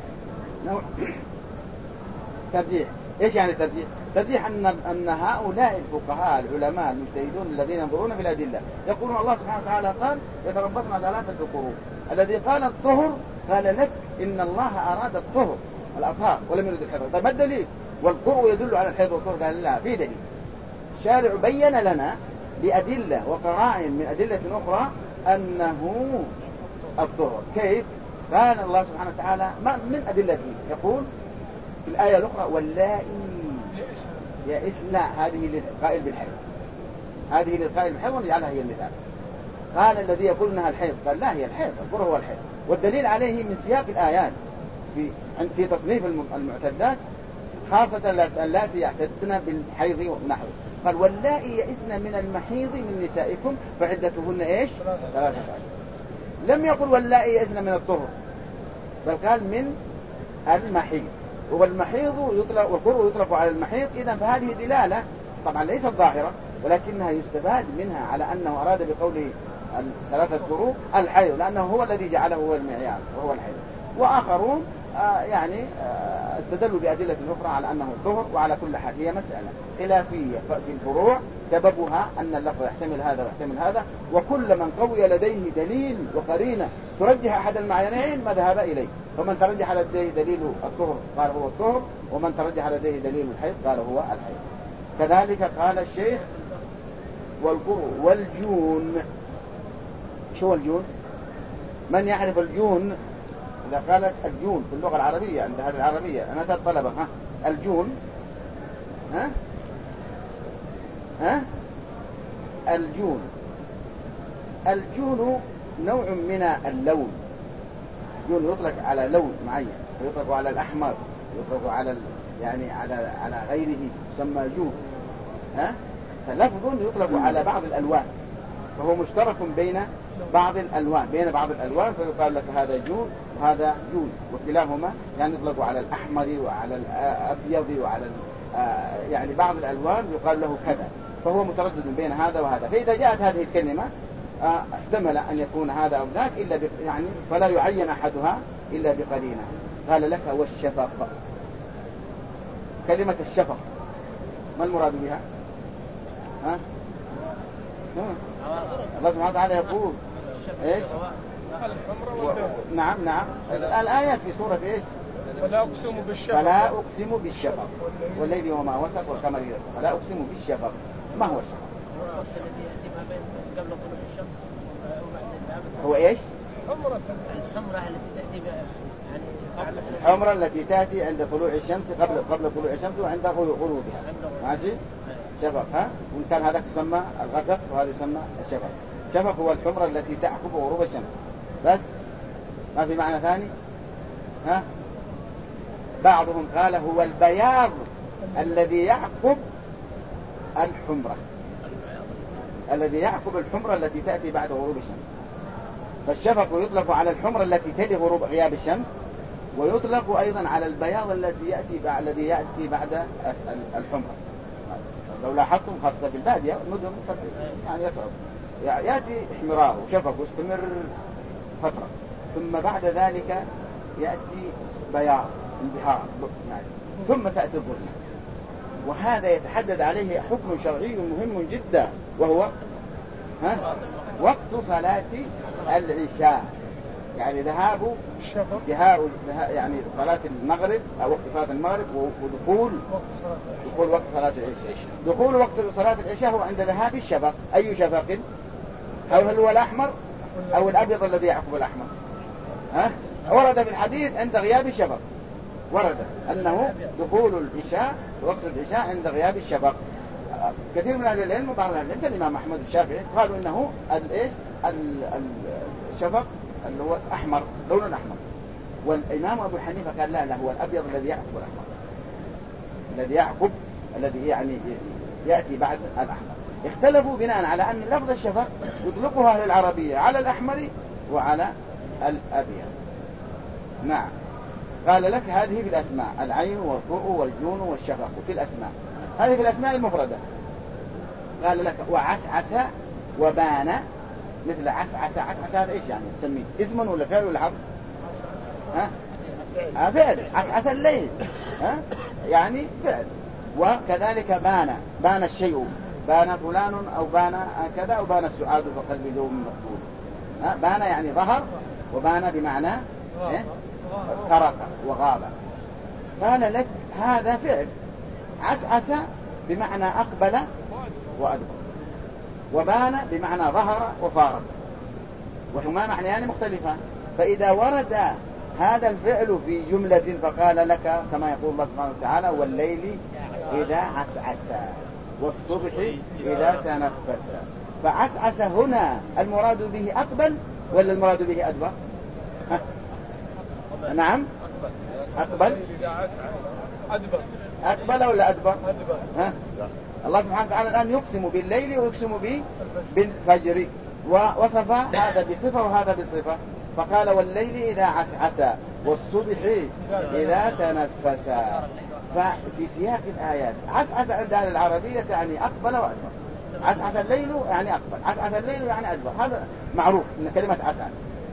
ترجيح. إيش يعني ترجيح؟ ترجيح أن هؤلاء الفقهاء العلماء المجتهدون الذين ينظرون في الأدلة يقولون الله سبحانه وتعالى قال يتربصن 3 قروء، الذي قال الطهر قال لك إن الله أراد الطهر الأطهار ولم يرد الحيض. طيب ما الدليل؟ والقروء يدل على الحيض والطهر. قال لا، في دليل، الشارع بين لنا بأدلة وقرائن من أدلة أخرى أنه الطهر. كيف؟ قال الله سبحانه وتعالى من أدلته يقول في الآية الأخرى واللائي يئسن، هذه للقائل بالحيض، هذه للقائل بالحيض ونجعلها هي المثال. قال الذي يقول انها الحيض قال لا، هي الحيض، الطهر هو الحيض، والدليل عليه من سياق الآيات في تصنيف المعتدات، خاصة اللاتي يعتدن بالحيض ونحوه. قال واللائي يئسن من المحيض من نسائكم فعدتهن ايش؟ 3 أشهر. لم يقل واللائي يئسن من الطهر، بل قال من المحيض، والمحيض يطلق والقروء يطلق على المحيض. إذا فهذه دلالة طبعا ليست ظاهرة، ولكنها يستفاد منها على أنه أراد بقوله 3 قروء الحيض، لأنه هو الذي جعله هو المعيار وهو الحيض. وآخرون استدلوا بأدلة أخرى على أنه الطهر. وعلى كل حال هي مسألة خلافية في الفروع، سببها أن اللفظ يحتمل هذا ويحتمل هذا، وكل من قوي لديه دليل وقرينة ترجح أحد المعنيين ما ذهب إليه. فمن ترجح لديه دليل الطهر قال هو الطهر، ومن ترجح لديه دليل الحيض قال هو الحيض. كذلك قال الشيخ والقروء والجون. شو الجون؟ من يعرف الجون؟ إذا قالت الجون في اللغة العربية عند هذه العربية أنا سأل طلبة الجون الجون نوع من اللون. الجون يطلق على لون معين، يطلق على الأحمر، يطلق على على غيره يسمى جون. فلفظ يطلق على بعض الألوان، فهو مشترك بين بعض الألوان، فيقال لك هذا جون وهذا جون، وكلاهما يطلق على الأحمر وعلى الأبيض وعلى بعض الألوان يقال له كذا، فهو متردد بين هذا وهذا. فإذا جاءت هذه الكلمة احتمل أن يكون هذا أو ذاك إلا فلا يعين أحدها إلا بقرينة. قال لك والشفق. كلمة الشفق ما المراد بها؟ الله سبحانه وتعالى يقول ايش؟ نعم الآيات في سورة ايش؟ فلا أقسم بالشفق. فلا أقسم بالشفق والليل وما وسق والقمر إذا اتسق. فلا أقسم بالشفق. ما هو الشفق؟ هو ايش؟ الحمرة التي تأتي عند طلوع الشمس قبل طلوع الشمس وعند غروبها. ماشي؟ شفق. وإن كان هذا يسمى الغسق وهذا يسمى الشفق. الشفق هو الحمرة التي تعقب غروب الشمس بس، ما في معنى ثاني. بعضهم قال هو البياض الذي يعقب الحمرة التي تأتي بعد غروب الشمس. فالشفق يطلق على الحمرة التي تلي غياب الشمس، ويطلق أيضا على البياض الذي يأتي بعد الحمرة. لو لاحظتم خاصة في البادية المدن يصعب يأتي احمرار وشفق ويستمر فترة، ثم بعد ذلك يأتي بياض انبهار ثم تأتي الظلمة. وهذا يتحدد عليه حكم شرعي مهم جدا، وهو وقت صلاة العشاء، ذهاب صلاة المغرب أو وقت صلاة المغرب، ودخول وقت صلاة العشاء. دخول وقت صلاة العشاء هو عند ذهاب الشفق. أي شفق؟ أو هل هو الأحمر أو الأبيض الذي يعقب الأحمر؟ ورد في الحديث عند غياب الشفق، ورد أنه دخول العشاء وقت العشاء عند غياب الشفق. كثير من أهل العلم وبعض أهل العلم كالإمام أحمد الشافعي قالوا إنه الشفق اللي هو أحمر، لون أحمر. والإمام أبو حنيفة قال لا هو الأبيض الذي يعقب الأحمر، الذي يعقب الذي يعني يأتي بعد الأحمر. اختلفوا بناء على أن لفظ الشفق يطلقها أهل العربية على الأحمر وعلى الأبيض. نعم. قال لك هذه في الأسماء، العين والضوء والجون والشفق في الأسماء، هذه في الأسماء المفردة. قال لك وعسعس وبان، مثل عسعس. عسعس هذا إيش يعني نسميه؟ اسم ولا فعل ولا حرف؟ فعل. عسعس الليل يعني فعل. وكذلك بان الشيء، بان فلان أو بان كذا أو بان السعاد فقلب يوم مقبول. بان يعني ظهر، وبان بمعنى ترك وغاب. قال لك هذا فعل. عسعس بمعنى أقبل وأدبر، وبان بمعنى ظهر وفارق، وهما معنيان مختلفان. فإذا ورد هذا الفعل في جملة فقال لك كما يقول الله سبحانه وتعالى والليل إذا عسعس والصبح إذا تنفس، فعسعس هنا المراد به أقبل ولا المراد به أدبر؟ نعم أقبل. أقبل ولا أدبر؟ الله سبحانه وتعالى الآن يقسم بالليل ويقسم بالفجر، ووصف هذا بصفة وهذا بصفة، فقال والليل إذا عسعس والصبح إذا تنفس. ففي سياق الآيات عسعس عند أهل العربية يعني أقبل وأدبر، عسعس الليل يعني أقبل، عسعس الليل يعني أدبر، هذا معروف من كلمة عسعس.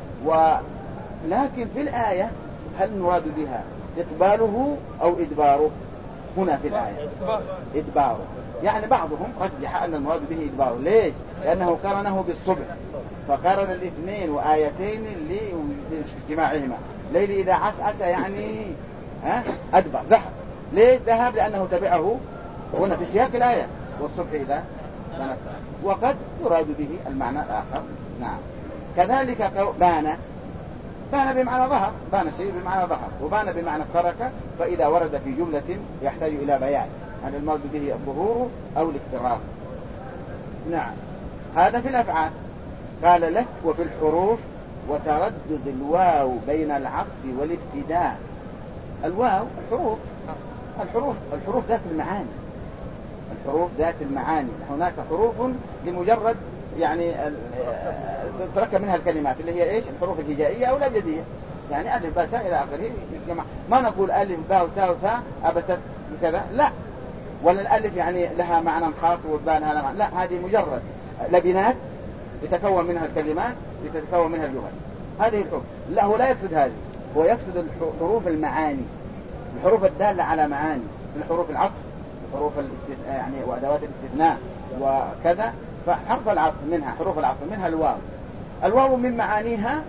ولكن في الآية هل المراد بها إقباله أو إدباره؟ هنا في الآية إدباره، يعني بعضهم رجح أن المراد به إدباره. ليش؟ لأنه قرنه بالصبح، فقرن الاثنين وآيتين لاجتماعهما. ليل إذا عسعس يعني أدبر، ذهب. ليش ذهب؟ لأنه تبعه هنا في سياق الآية والصبح إذا تنفس. وقد يراد به المعنى الآخر. نعم. كذلك بان بمعنى ظهر، بان الشيء بمعنى ظهر، وبان بمعنى ترك. فإذا ورد في جملة يحتاج إلى بيان هل المراد به الظهور أو الاكتراث. نعم. هذا في الأفعال. قال لك وفي الحروف وتردد الواو بين العطف والابتداء. الواو الحروف ذات المعاني، الحروف ذات المعاني. هناك حروف لمجرد يعني تركب منها الكلمات اللي هي ايش؟ الحروف الهجائيه او الابجديه، يعني الف باء تاء الى اخره. ما نقول الف باء وتاء وثاء ابتت كذا، لا. ولا الالف يعني لها معنى خاص والباء لها معنى، لا، هذه مجرد لبنات يتكون منها الكلمات، يتكون منها اللغه. هذه الحروف. لا، هو لا يقصد هذه، هو يقصد الحروف المعاني، الحروف الداله على معاني، الحروف العطف، حروف الاستثناء يعني وادوات الاستثناء وكذا. فحرف العطف منها، حروف العطف منها الواو. الواو من معانيها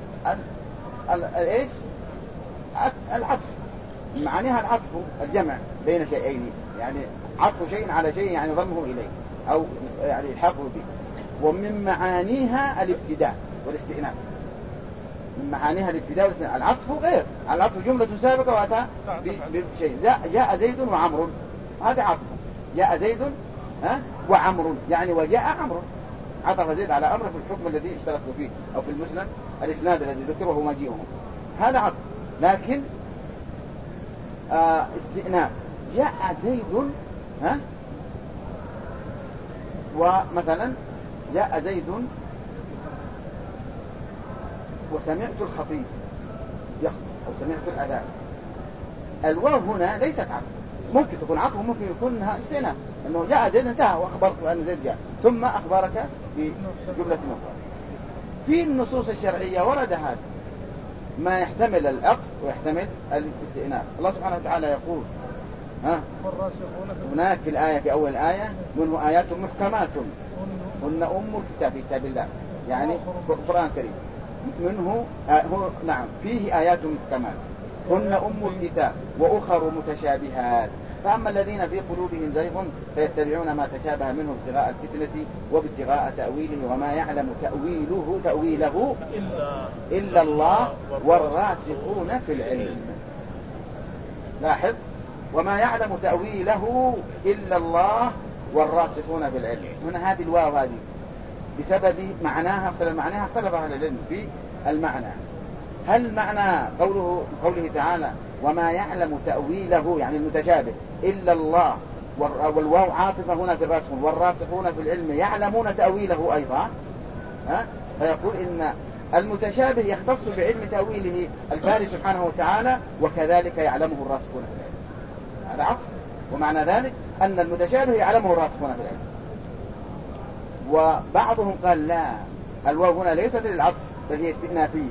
ايش؟ العطف. معانيها العطف، الجمع بين شيئين، يعني عطف شيء على شيء يعني ضمه اليه او يعني الحقه به. ومن معانيها الابتداء والاستئناف، من معانيها الابتداء والاستئناف. العطف غير، العطف جملة سابقة واتى بشيء. جاء زيد وعمرو، هذا عطف. جاء زيد وعمر، يعني وجاء عمرو، عطف زيد على أمر في الحكم الذي اشتركوا فيه أو في المسند الإسناد الذي ذكره مجيئهم، هذا عطف. لكن استئناف. جاء زيد ومثلا جاء زيد وسمعت الخطيب يخطب أو سمعت الأذان. الواو هنا ليست عطف، ممكن تكون عطف وممكن يكون استئناف، انه جاء زيد انتهى واخبرك ان زيد جاء، ثم اخبرك بجمله اخرى. في النصوص الشرعيه ورد هذا ما يحتمل العطف ويحتمل الاستئناف. الله سبحانه وتعالى يقول هناك في الآية، في أول الآية: منه آيات محكمات هن أم الكتاب، في كتاب الله يعني القرآن الكريم. منه نعم فيه آيات محكمات هن أم الكتاب وأخر متشابهات. فأما الذين في قلوبهم زيغ فيتبعون ما تشابه منه ابتغاء الفتنة وابتغاء تأويله وما يعلم تأويله إلا الله والراسخون في العلم. لاحظ، وما يعلم تأويله إلا الله والراسخون في العلم. هنا هذه الواو هذه بسبب معناها اختلف أهل العلم في المعنى. هل معنى قوله تعالى وما يعلم تأويله يعني المتشابه إلا الله، والواو عاطفة هنا في الراسخون، والراسخون في العلم يعلمون تأويله أيضا، فيقول إن المتشابه يختص بعلم تأويله الباري سبحانه وتعالى، وكذلك يعلمه الراسخون في العلم. هذا عطف، ومعنى ذلك أن المتشابه يعلمه الراسخون في العلم. وبعضهم قال لا، الواو هنا ليست للعطف بل هي استئنافية،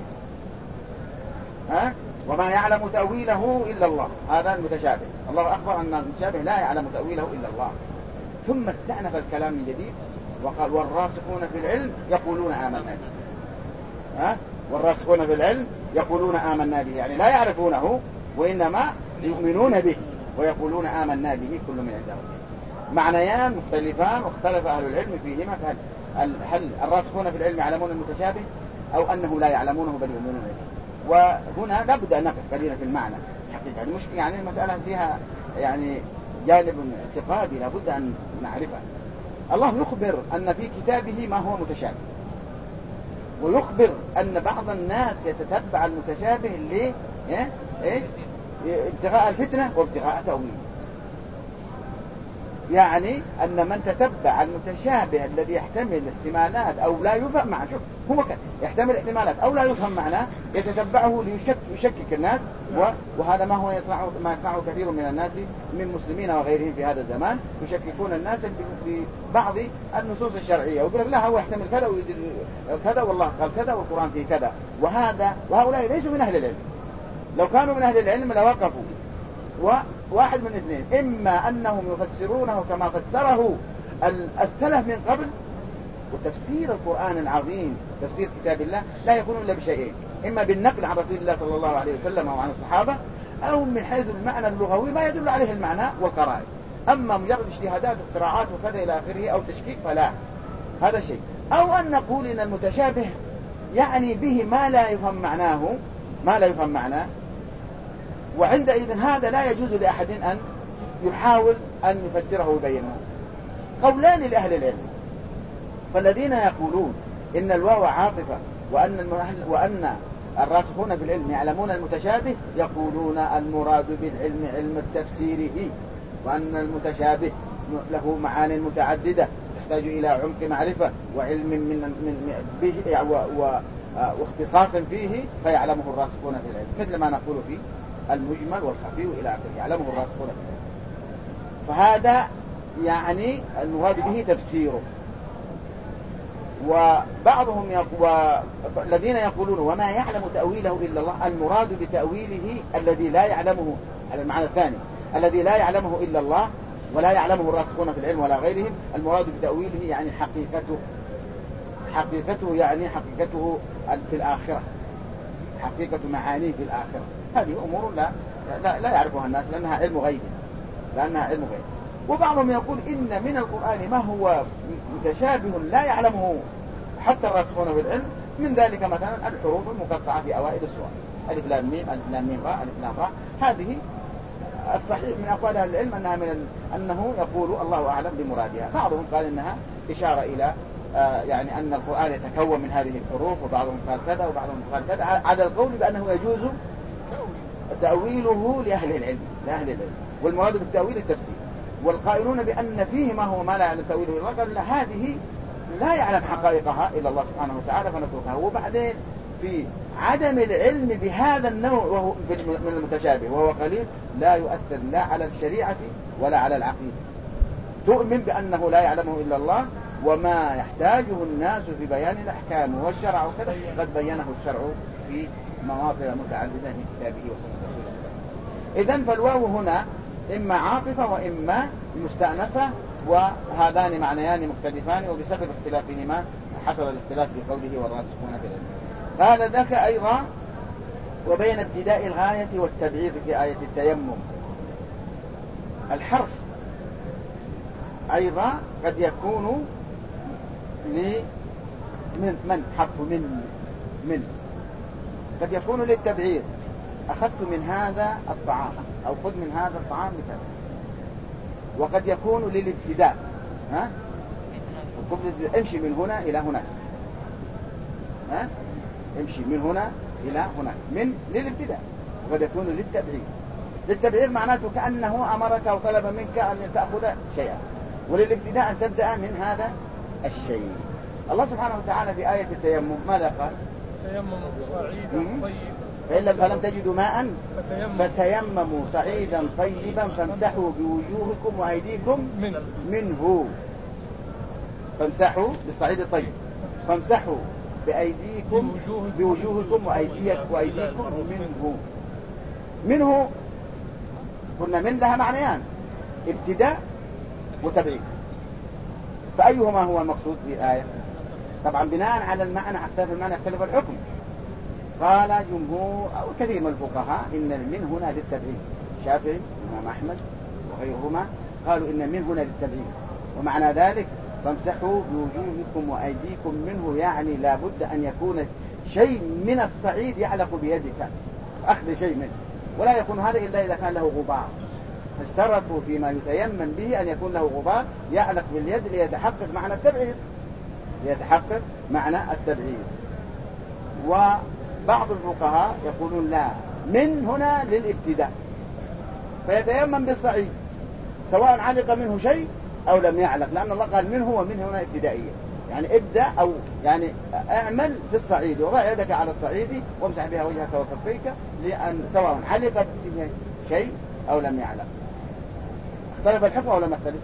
وما يعلم تأويله إلا الله، هذا المتشابه. الله أخبر أن المتشابه لا يعلم تأويله إلا الله، ثم استأنف الكلام من جديد وقال والراسخون في العلم يقولون آمنا به. والراسخون في العلم يقولون آمنا به، يعني لا يعرفونه وإنما يؤمنون به ويقولون آمنا به كل من عند ربهم. معنيان مختلفان واختلف أهل العلم فيهما، هل الراسخون في العلم يعلمون المتشابه أو أنه لا يعلمونه بل يؤمنون به. وهنا لابد أن نقف قليلا في المعنى حقيقة، يعني المسألة فيها يعني جانب اعتقادي لابد أن نعرفه. الله يخبر أن في كتابه ما هو متشابه، ويخبر أن بعض الناس يتتبع المتشابه ابتغاء الفتنة وابتغاء تأويله. يعني أن من تتبع المتشابه الذي يحتمل احتمالات أو لا يفهم معناه، شوف هو يحتمل احتمالات أو لا يفهم معناه، يتتبعه ليشكك الناس، وهذا ما يصنعه كثير من الناس من مسلمين وغيرهم في هذا الزمان، يشككون الناس ببعض النصوص الشرعية، ويقول لك لا هو يحتمل كذا ويجد كذا والله قال كذا والقرآن فيه كذا. وهؤلاء ليسوا من أهل العلم. لو كانوا من أهل العلم لوقفوا واحد من اثنين، إما أنهم يفسرونه كما فسره السلف من قبل، وتفسير القرآن العظيم تفسير كتاب الله لا يكون إلا بشيئين، إما بالنقل عن رسول الله صلى الله عليه وسلم وعن الصحابة، أو من حيث المعنى اللغوي ما يدل عليه المعنى والقرائن. أما مجرد اجتهادات واختراعات وكذا إلى آخره أو تشكيك فلا، هذا شيء. أو أن نقول إن المتشابه يعني به ما لا يفهم معناه، وعندئذ هذا لا يجوز لأحد أن يحاول أن يفسره ويبينه. قولان لأهل العلم، فالذين يقولون إن الواو عاطفة وأن الراسخون في العلم يعلمون المتشابه، يقولون المراد بالعلم علم التفسير فيه، وأن المتشابه له معان متعددة تحتاج إلى عمق معرفة وعلم به واختصاص فيه، فيعلمه الراسخون في العلم، مثل ما نقول فيه المجمل والخفي إلى آخره، يعلمه الراسخون في العلم. فهذا يعني المراد به تفسيره. وبعضهم الذين يقولون وما يعلم تأويله إلا الله، المراد بتأويله الذي لا يعلمه، على المعنى الثاني الذي لا يعلمه إلا الله ولا يعلمه الراسخون في العلم ولا غيرهم، المراد بتأويله يعني حقيقته يعني حقيقته في الآخرة، حقيقة معانيه في الآخرة. هذه أمور لا يعرفها الناس لأنها علم غيب. وبعضهم يقول إن من القرآن ما هو متشابه لا يعلمه حتى الراسخون في العلم، من ذلك مثلا الحروف المقطعة في أوائل السور، ألف لام ميم ألف لام ميم راء ألف لام راء. هذه الصحيح من أقوال أهل العلم أنه يقول الله أعلم بمرادها. بعضهم قال إنها إشارة إلى يعني أن القرآن يتكون من هذه الحروف، وبعضهم قال كذا وبعضهم قال كذا، على القول بأنه يجوز تأويله لأهل العلم والمراد بالتأويل التفسير. والقائلون بأن فيه ما هو ما لا يعلم تأويله إلا الله، قال لا، هذه لا يعلم حقائقها إلا الله سبحانه وتعالى فنتركها. وبعدين في عدم العلم بهذا النوع من المتشابه وهو قليل لا يؤثر لا على الشريعة ولا على العقيدة. تؤمن بأنه لا يعلمه إلا الله، وما يحتاجه الناس في بيان الأحكام والشرع وكذا قد بينه الشرع في مواضع متعددة في كتابه وسنة رسوله. إذن فالواو هنا إما عاطفة وإما مستأنفة، وهذان معنيان مختلفان، وبسبب اختلافهما حصل الاختلاف في قوله والراسخون في العلم. قال ذاك أيضا وبين ابتداء الغاية والتبعيض في آية التيمم. الحرف أيضا قد يكون من حرف من قد يكون للتبعير، أخذت من هذا الطعام أو خذ من هذا الطعام مثلا. وقد يكون للابتداء، امشي من هنا إلى هناك، امشي من هنا إلى هناك، من للابتداء. وقد يكون للتبعير معناته كأنه أمرك أو طلب منك أن تأخذ شيئا، وللابتداء أن تبدأ من هذا الشيء. الله سبحانه وتعالى في آية التيمم ماذا قال؟ تيمموا صعيدا طيبا فلم تجدوا ماء فتيمموا صعيدا طيبا فامسحوا بوجوهكم وأيديكم منه. فامسحوا بالصعيد الطيب، فامسحوا بوجوهكم وأيديكم منه. قلنا من لها معنيان، ابتداء وتبعيد، فأيهما هو المقصود في الآية؟ طبعا بناء على المعنى اختلاف المعنى يختلف الحكم. قال جمهور أو كثير من الفقهاء إن من هنا للتبعيد، الشافعي الإمام أحمد وغيرهما قالوا إن من هنا للتبعيد، ومعنى ذلك فامسحوا بوجوهكم وأيديكم منه، يعني لا بد أن يكون شيء من الصعيد يعلق بيدك، أخذ شيء منه، ولا يكون هذا إلا إذا كان له غبار. فاشترطوا فيما يتيمم به أن يكون له غبار يعلق باليد ليتحقق معنى التبعيد. وبعض الفقهاء يقولون لا، من هنا للابتداء، فيتيمم بالصعيد سواء علق منه شيء أو لم يعلق، لأن الله قال منه ومن هنا ابتدائية، يعني ابدأ أو يعني اعمل في الصعيد، وضع يدك على الصعيد وامسح بها وجهك وكفيك، لأن سواء علق به شيء أو لم يعلق. اختلف الحكم أو لم يختلف؟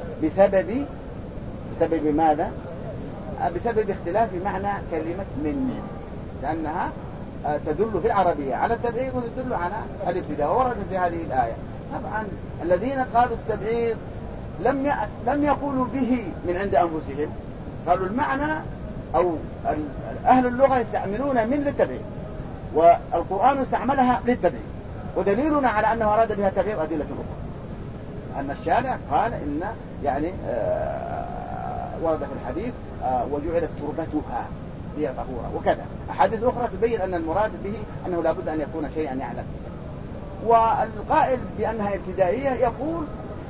بسبب ماذا؟ بسبب اختلاف معنى كلمة من، لأنها تدل في العربية على التبعيض وتدل على الابتداء، ووردت في هذه الآية. طبعا الذين قالوا التبعيض لم يقولوا به من عند أنفسهم، قالوا المعنى أو أهل اللغة يستعملون من للتبعيض، والقرآن استعملها للتبعيض، ودليلنا على أنه أراد بها تغيير أدلة أخرى، أن الشارع قال إن يعني ورد في الحديث وجعلت تربتها هي طهورا، وكذا أحاديث أخرى تبين أن المراد به أنه لا بد أن يكون شيئا يعلم. والقائل بأنها ابتدائية يقول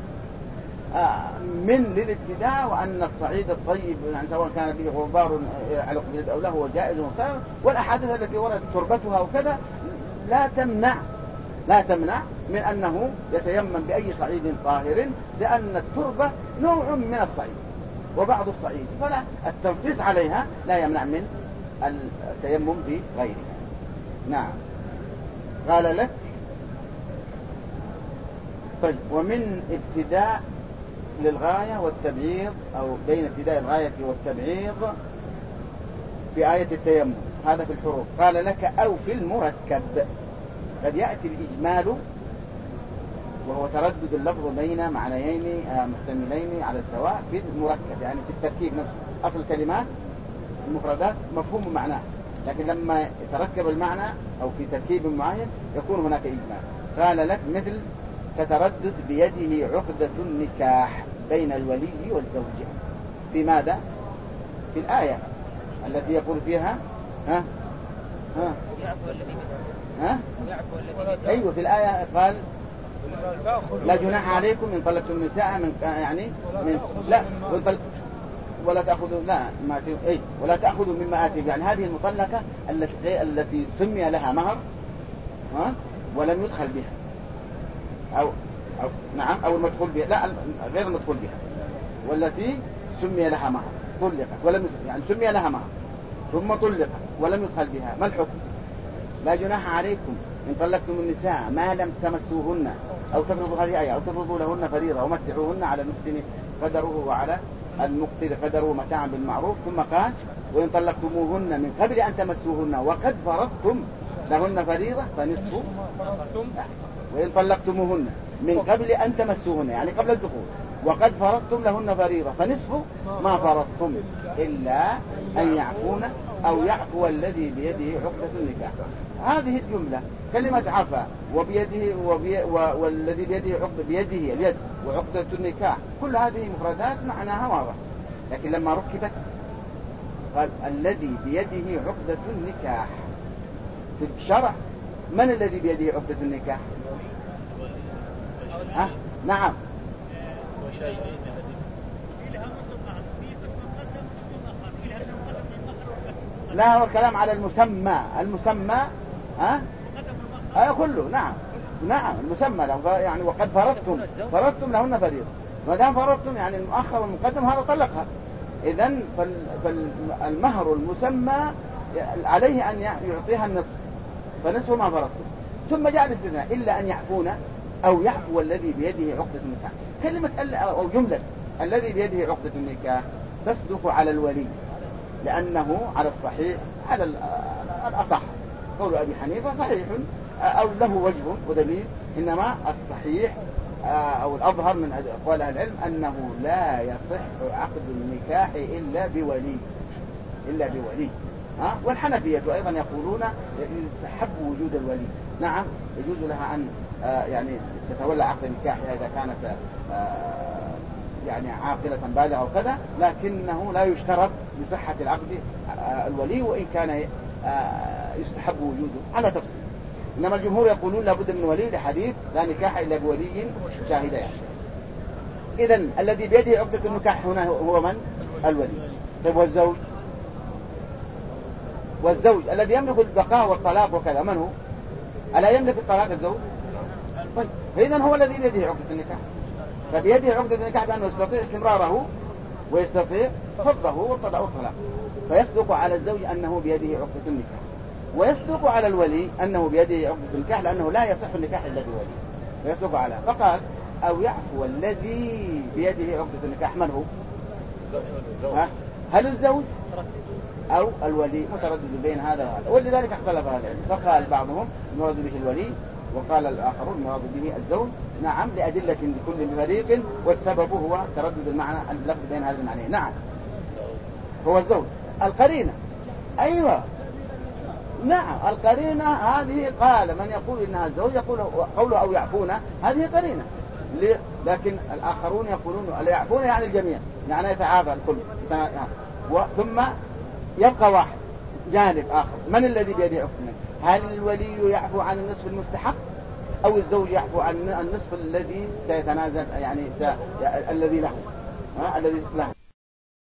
من للابتداء، وأن الصعيد الطيب يعني سواء كان به غبار علق باليد أو له هو جائز وصائر، والأحاديث التي وردت تربتها وكذا لا تمنع من أنه يتيمم بأي صعيد طاهر، لأن التربة نوع من الصعيد وبعض الصعيد، فلا التنصيص عليها لا يمنع من التيمم بغيرها. نعم. قال لك طيب، ومن ابتداء للغاية والتبعيض، أو بين ابتداء الغاية والتبعيض في آية التيمم، هذا في الحروف. قال لك أو في المركب، قد يأتي الإجمال وهو تردد اللفظ بين معنيين محتملين على السواء في المركب، يعني في التركيب نفسه. أصل الكلمات المفردات مفهوم معناه، لكن لما يتركب المعنى أو في تركيب معين يكون هناك إجمال. قال لك مثل تتردد بيده عقدة النكاح بين الولي والزوجة، في ماذا؟ في الآية التي يقول فيها أيوة، في الآية قال لا جناح عليكم إن طلقتم النساء ولا تأخذوا مما آتيكم، يعني هذه المطلقة التي سمي لها مهر ولم يدخل بها أو المدخول بها، لا غير المدخول بها، والتي سمي لها مهر طلقت ولم يعني سمي لها مهر ثم طلقت ولم يدخل بها، ما الحكم؟ لا جناح عليكم إن طلقتم النساء ما لم تمسوهن أو تفرضوا هذه آية أو تفرضوا لهن فريضة ومتعوهن على المحسن قدره وعلى المقتر قدره متاعا بالمعروف. ثم قال وإن طلقتموهن من قبل أن تمسوهن وقد فرضتم لهن فريضة فنصف، وإن طلقتموهن من قبل أن تمسوهن يعني قبل الدخول وقد فرضتم لهن فريضة فنصف ما فرضتم إلا أن يعفون أو يعفو الذي بيده عقدة النكاح. هذه الجملة كلمة عفا وبيده والذي بيده عقدة، بيده اليد وعقدة النكاح، كل هذه مفردات معناها واضح. لكن لما ركبت قال الذي بيده عقدة النكاح في الشرع، من الذي بيده عقدة النكاح؟ نعم. لا، هو الكلام على المسمى. كله. نعم المسمى له يعني وقد فرضتم لهن فريضة، ما دام فرضتم يعني المؤخر والمقدم هذا طلقها. إذن فالمهر المسمى عليه أن يعطيها النصف، فنصف ما فرضتم. ثم جاء الاستثناء إلا أن يعفون أو يعفو الذي بيده عقدة النكاح. كلمة أو جملة الذي بيده عقدة النكاح تصدق على الولي، لأنه على الصحيح على الأصح قول أبي حنيفة صحيح أو له وجه ودليل، إنما الصحيح أو الأظهر من أقوال أهل العلم أنه لا يصح عقد النكاح إلا بولي. والحنفية أيضا يقولون يستحب وجود الولي. نعم يجوز لها أن يعني تتولى عقد النكاح إذا كانت يعني عاقلة بالغة وكذا، لكنه لا يشترط لصحة العقد الولي، وإن كان يستحب وجوده على تفصيل. إنما الجمهور يقولون لابد من ولي لحديث لا نكاح إلا بولي شاهدين. إذن الذي بيده عقدة النكاح هنا هو من؟ الولي. طيب والزوج الذي يملك البقاء والطلاق وكذا من هو؟ ألا يملك الطلاق الزوج؟ طيب إذن هو الذي بيده عقدة النكاح، فبيده عقدة النكاح بأنه يستطيع استمراره ويستطيع فضه والطلاق، فيصدق على الزوج أنه بيده عقدة النكاح، ويصدق على الولي أنه بيده عقدة النكاح، لأنه لا يصح النكاح إلا بولي، فيصدق على. فقال أو يعفو الذي بيده عقدة النكاح، من هو؟ هل الزوج أو الولي؟ متردد بين هذا وهذا، ولذلك اختلف أهل العلم، فقال بعضهم المراد به الولي، وقال الآخرون المراد به الزوج. نعم لأدلة لكل فريق، والسبب هو تردد المعنى اللفظ بين هذه المعنيين. نعم هو الزوج. القرينة أيوة نعم القرينة هذه، قال من يقول إنها الزوج يقول قوله أو يعفون هذه قرينة، لكن الآخرون يقولون لا يعفون يعني الجميع، يعني يتعافى الكل. ثم يبقى واحد جانب آخر، من الذي بيده عقدة؟ هل الولي يعفو عن النصف المستحق أو الزوج يعفو عن النصف الذي سيتنازل يعني الذي له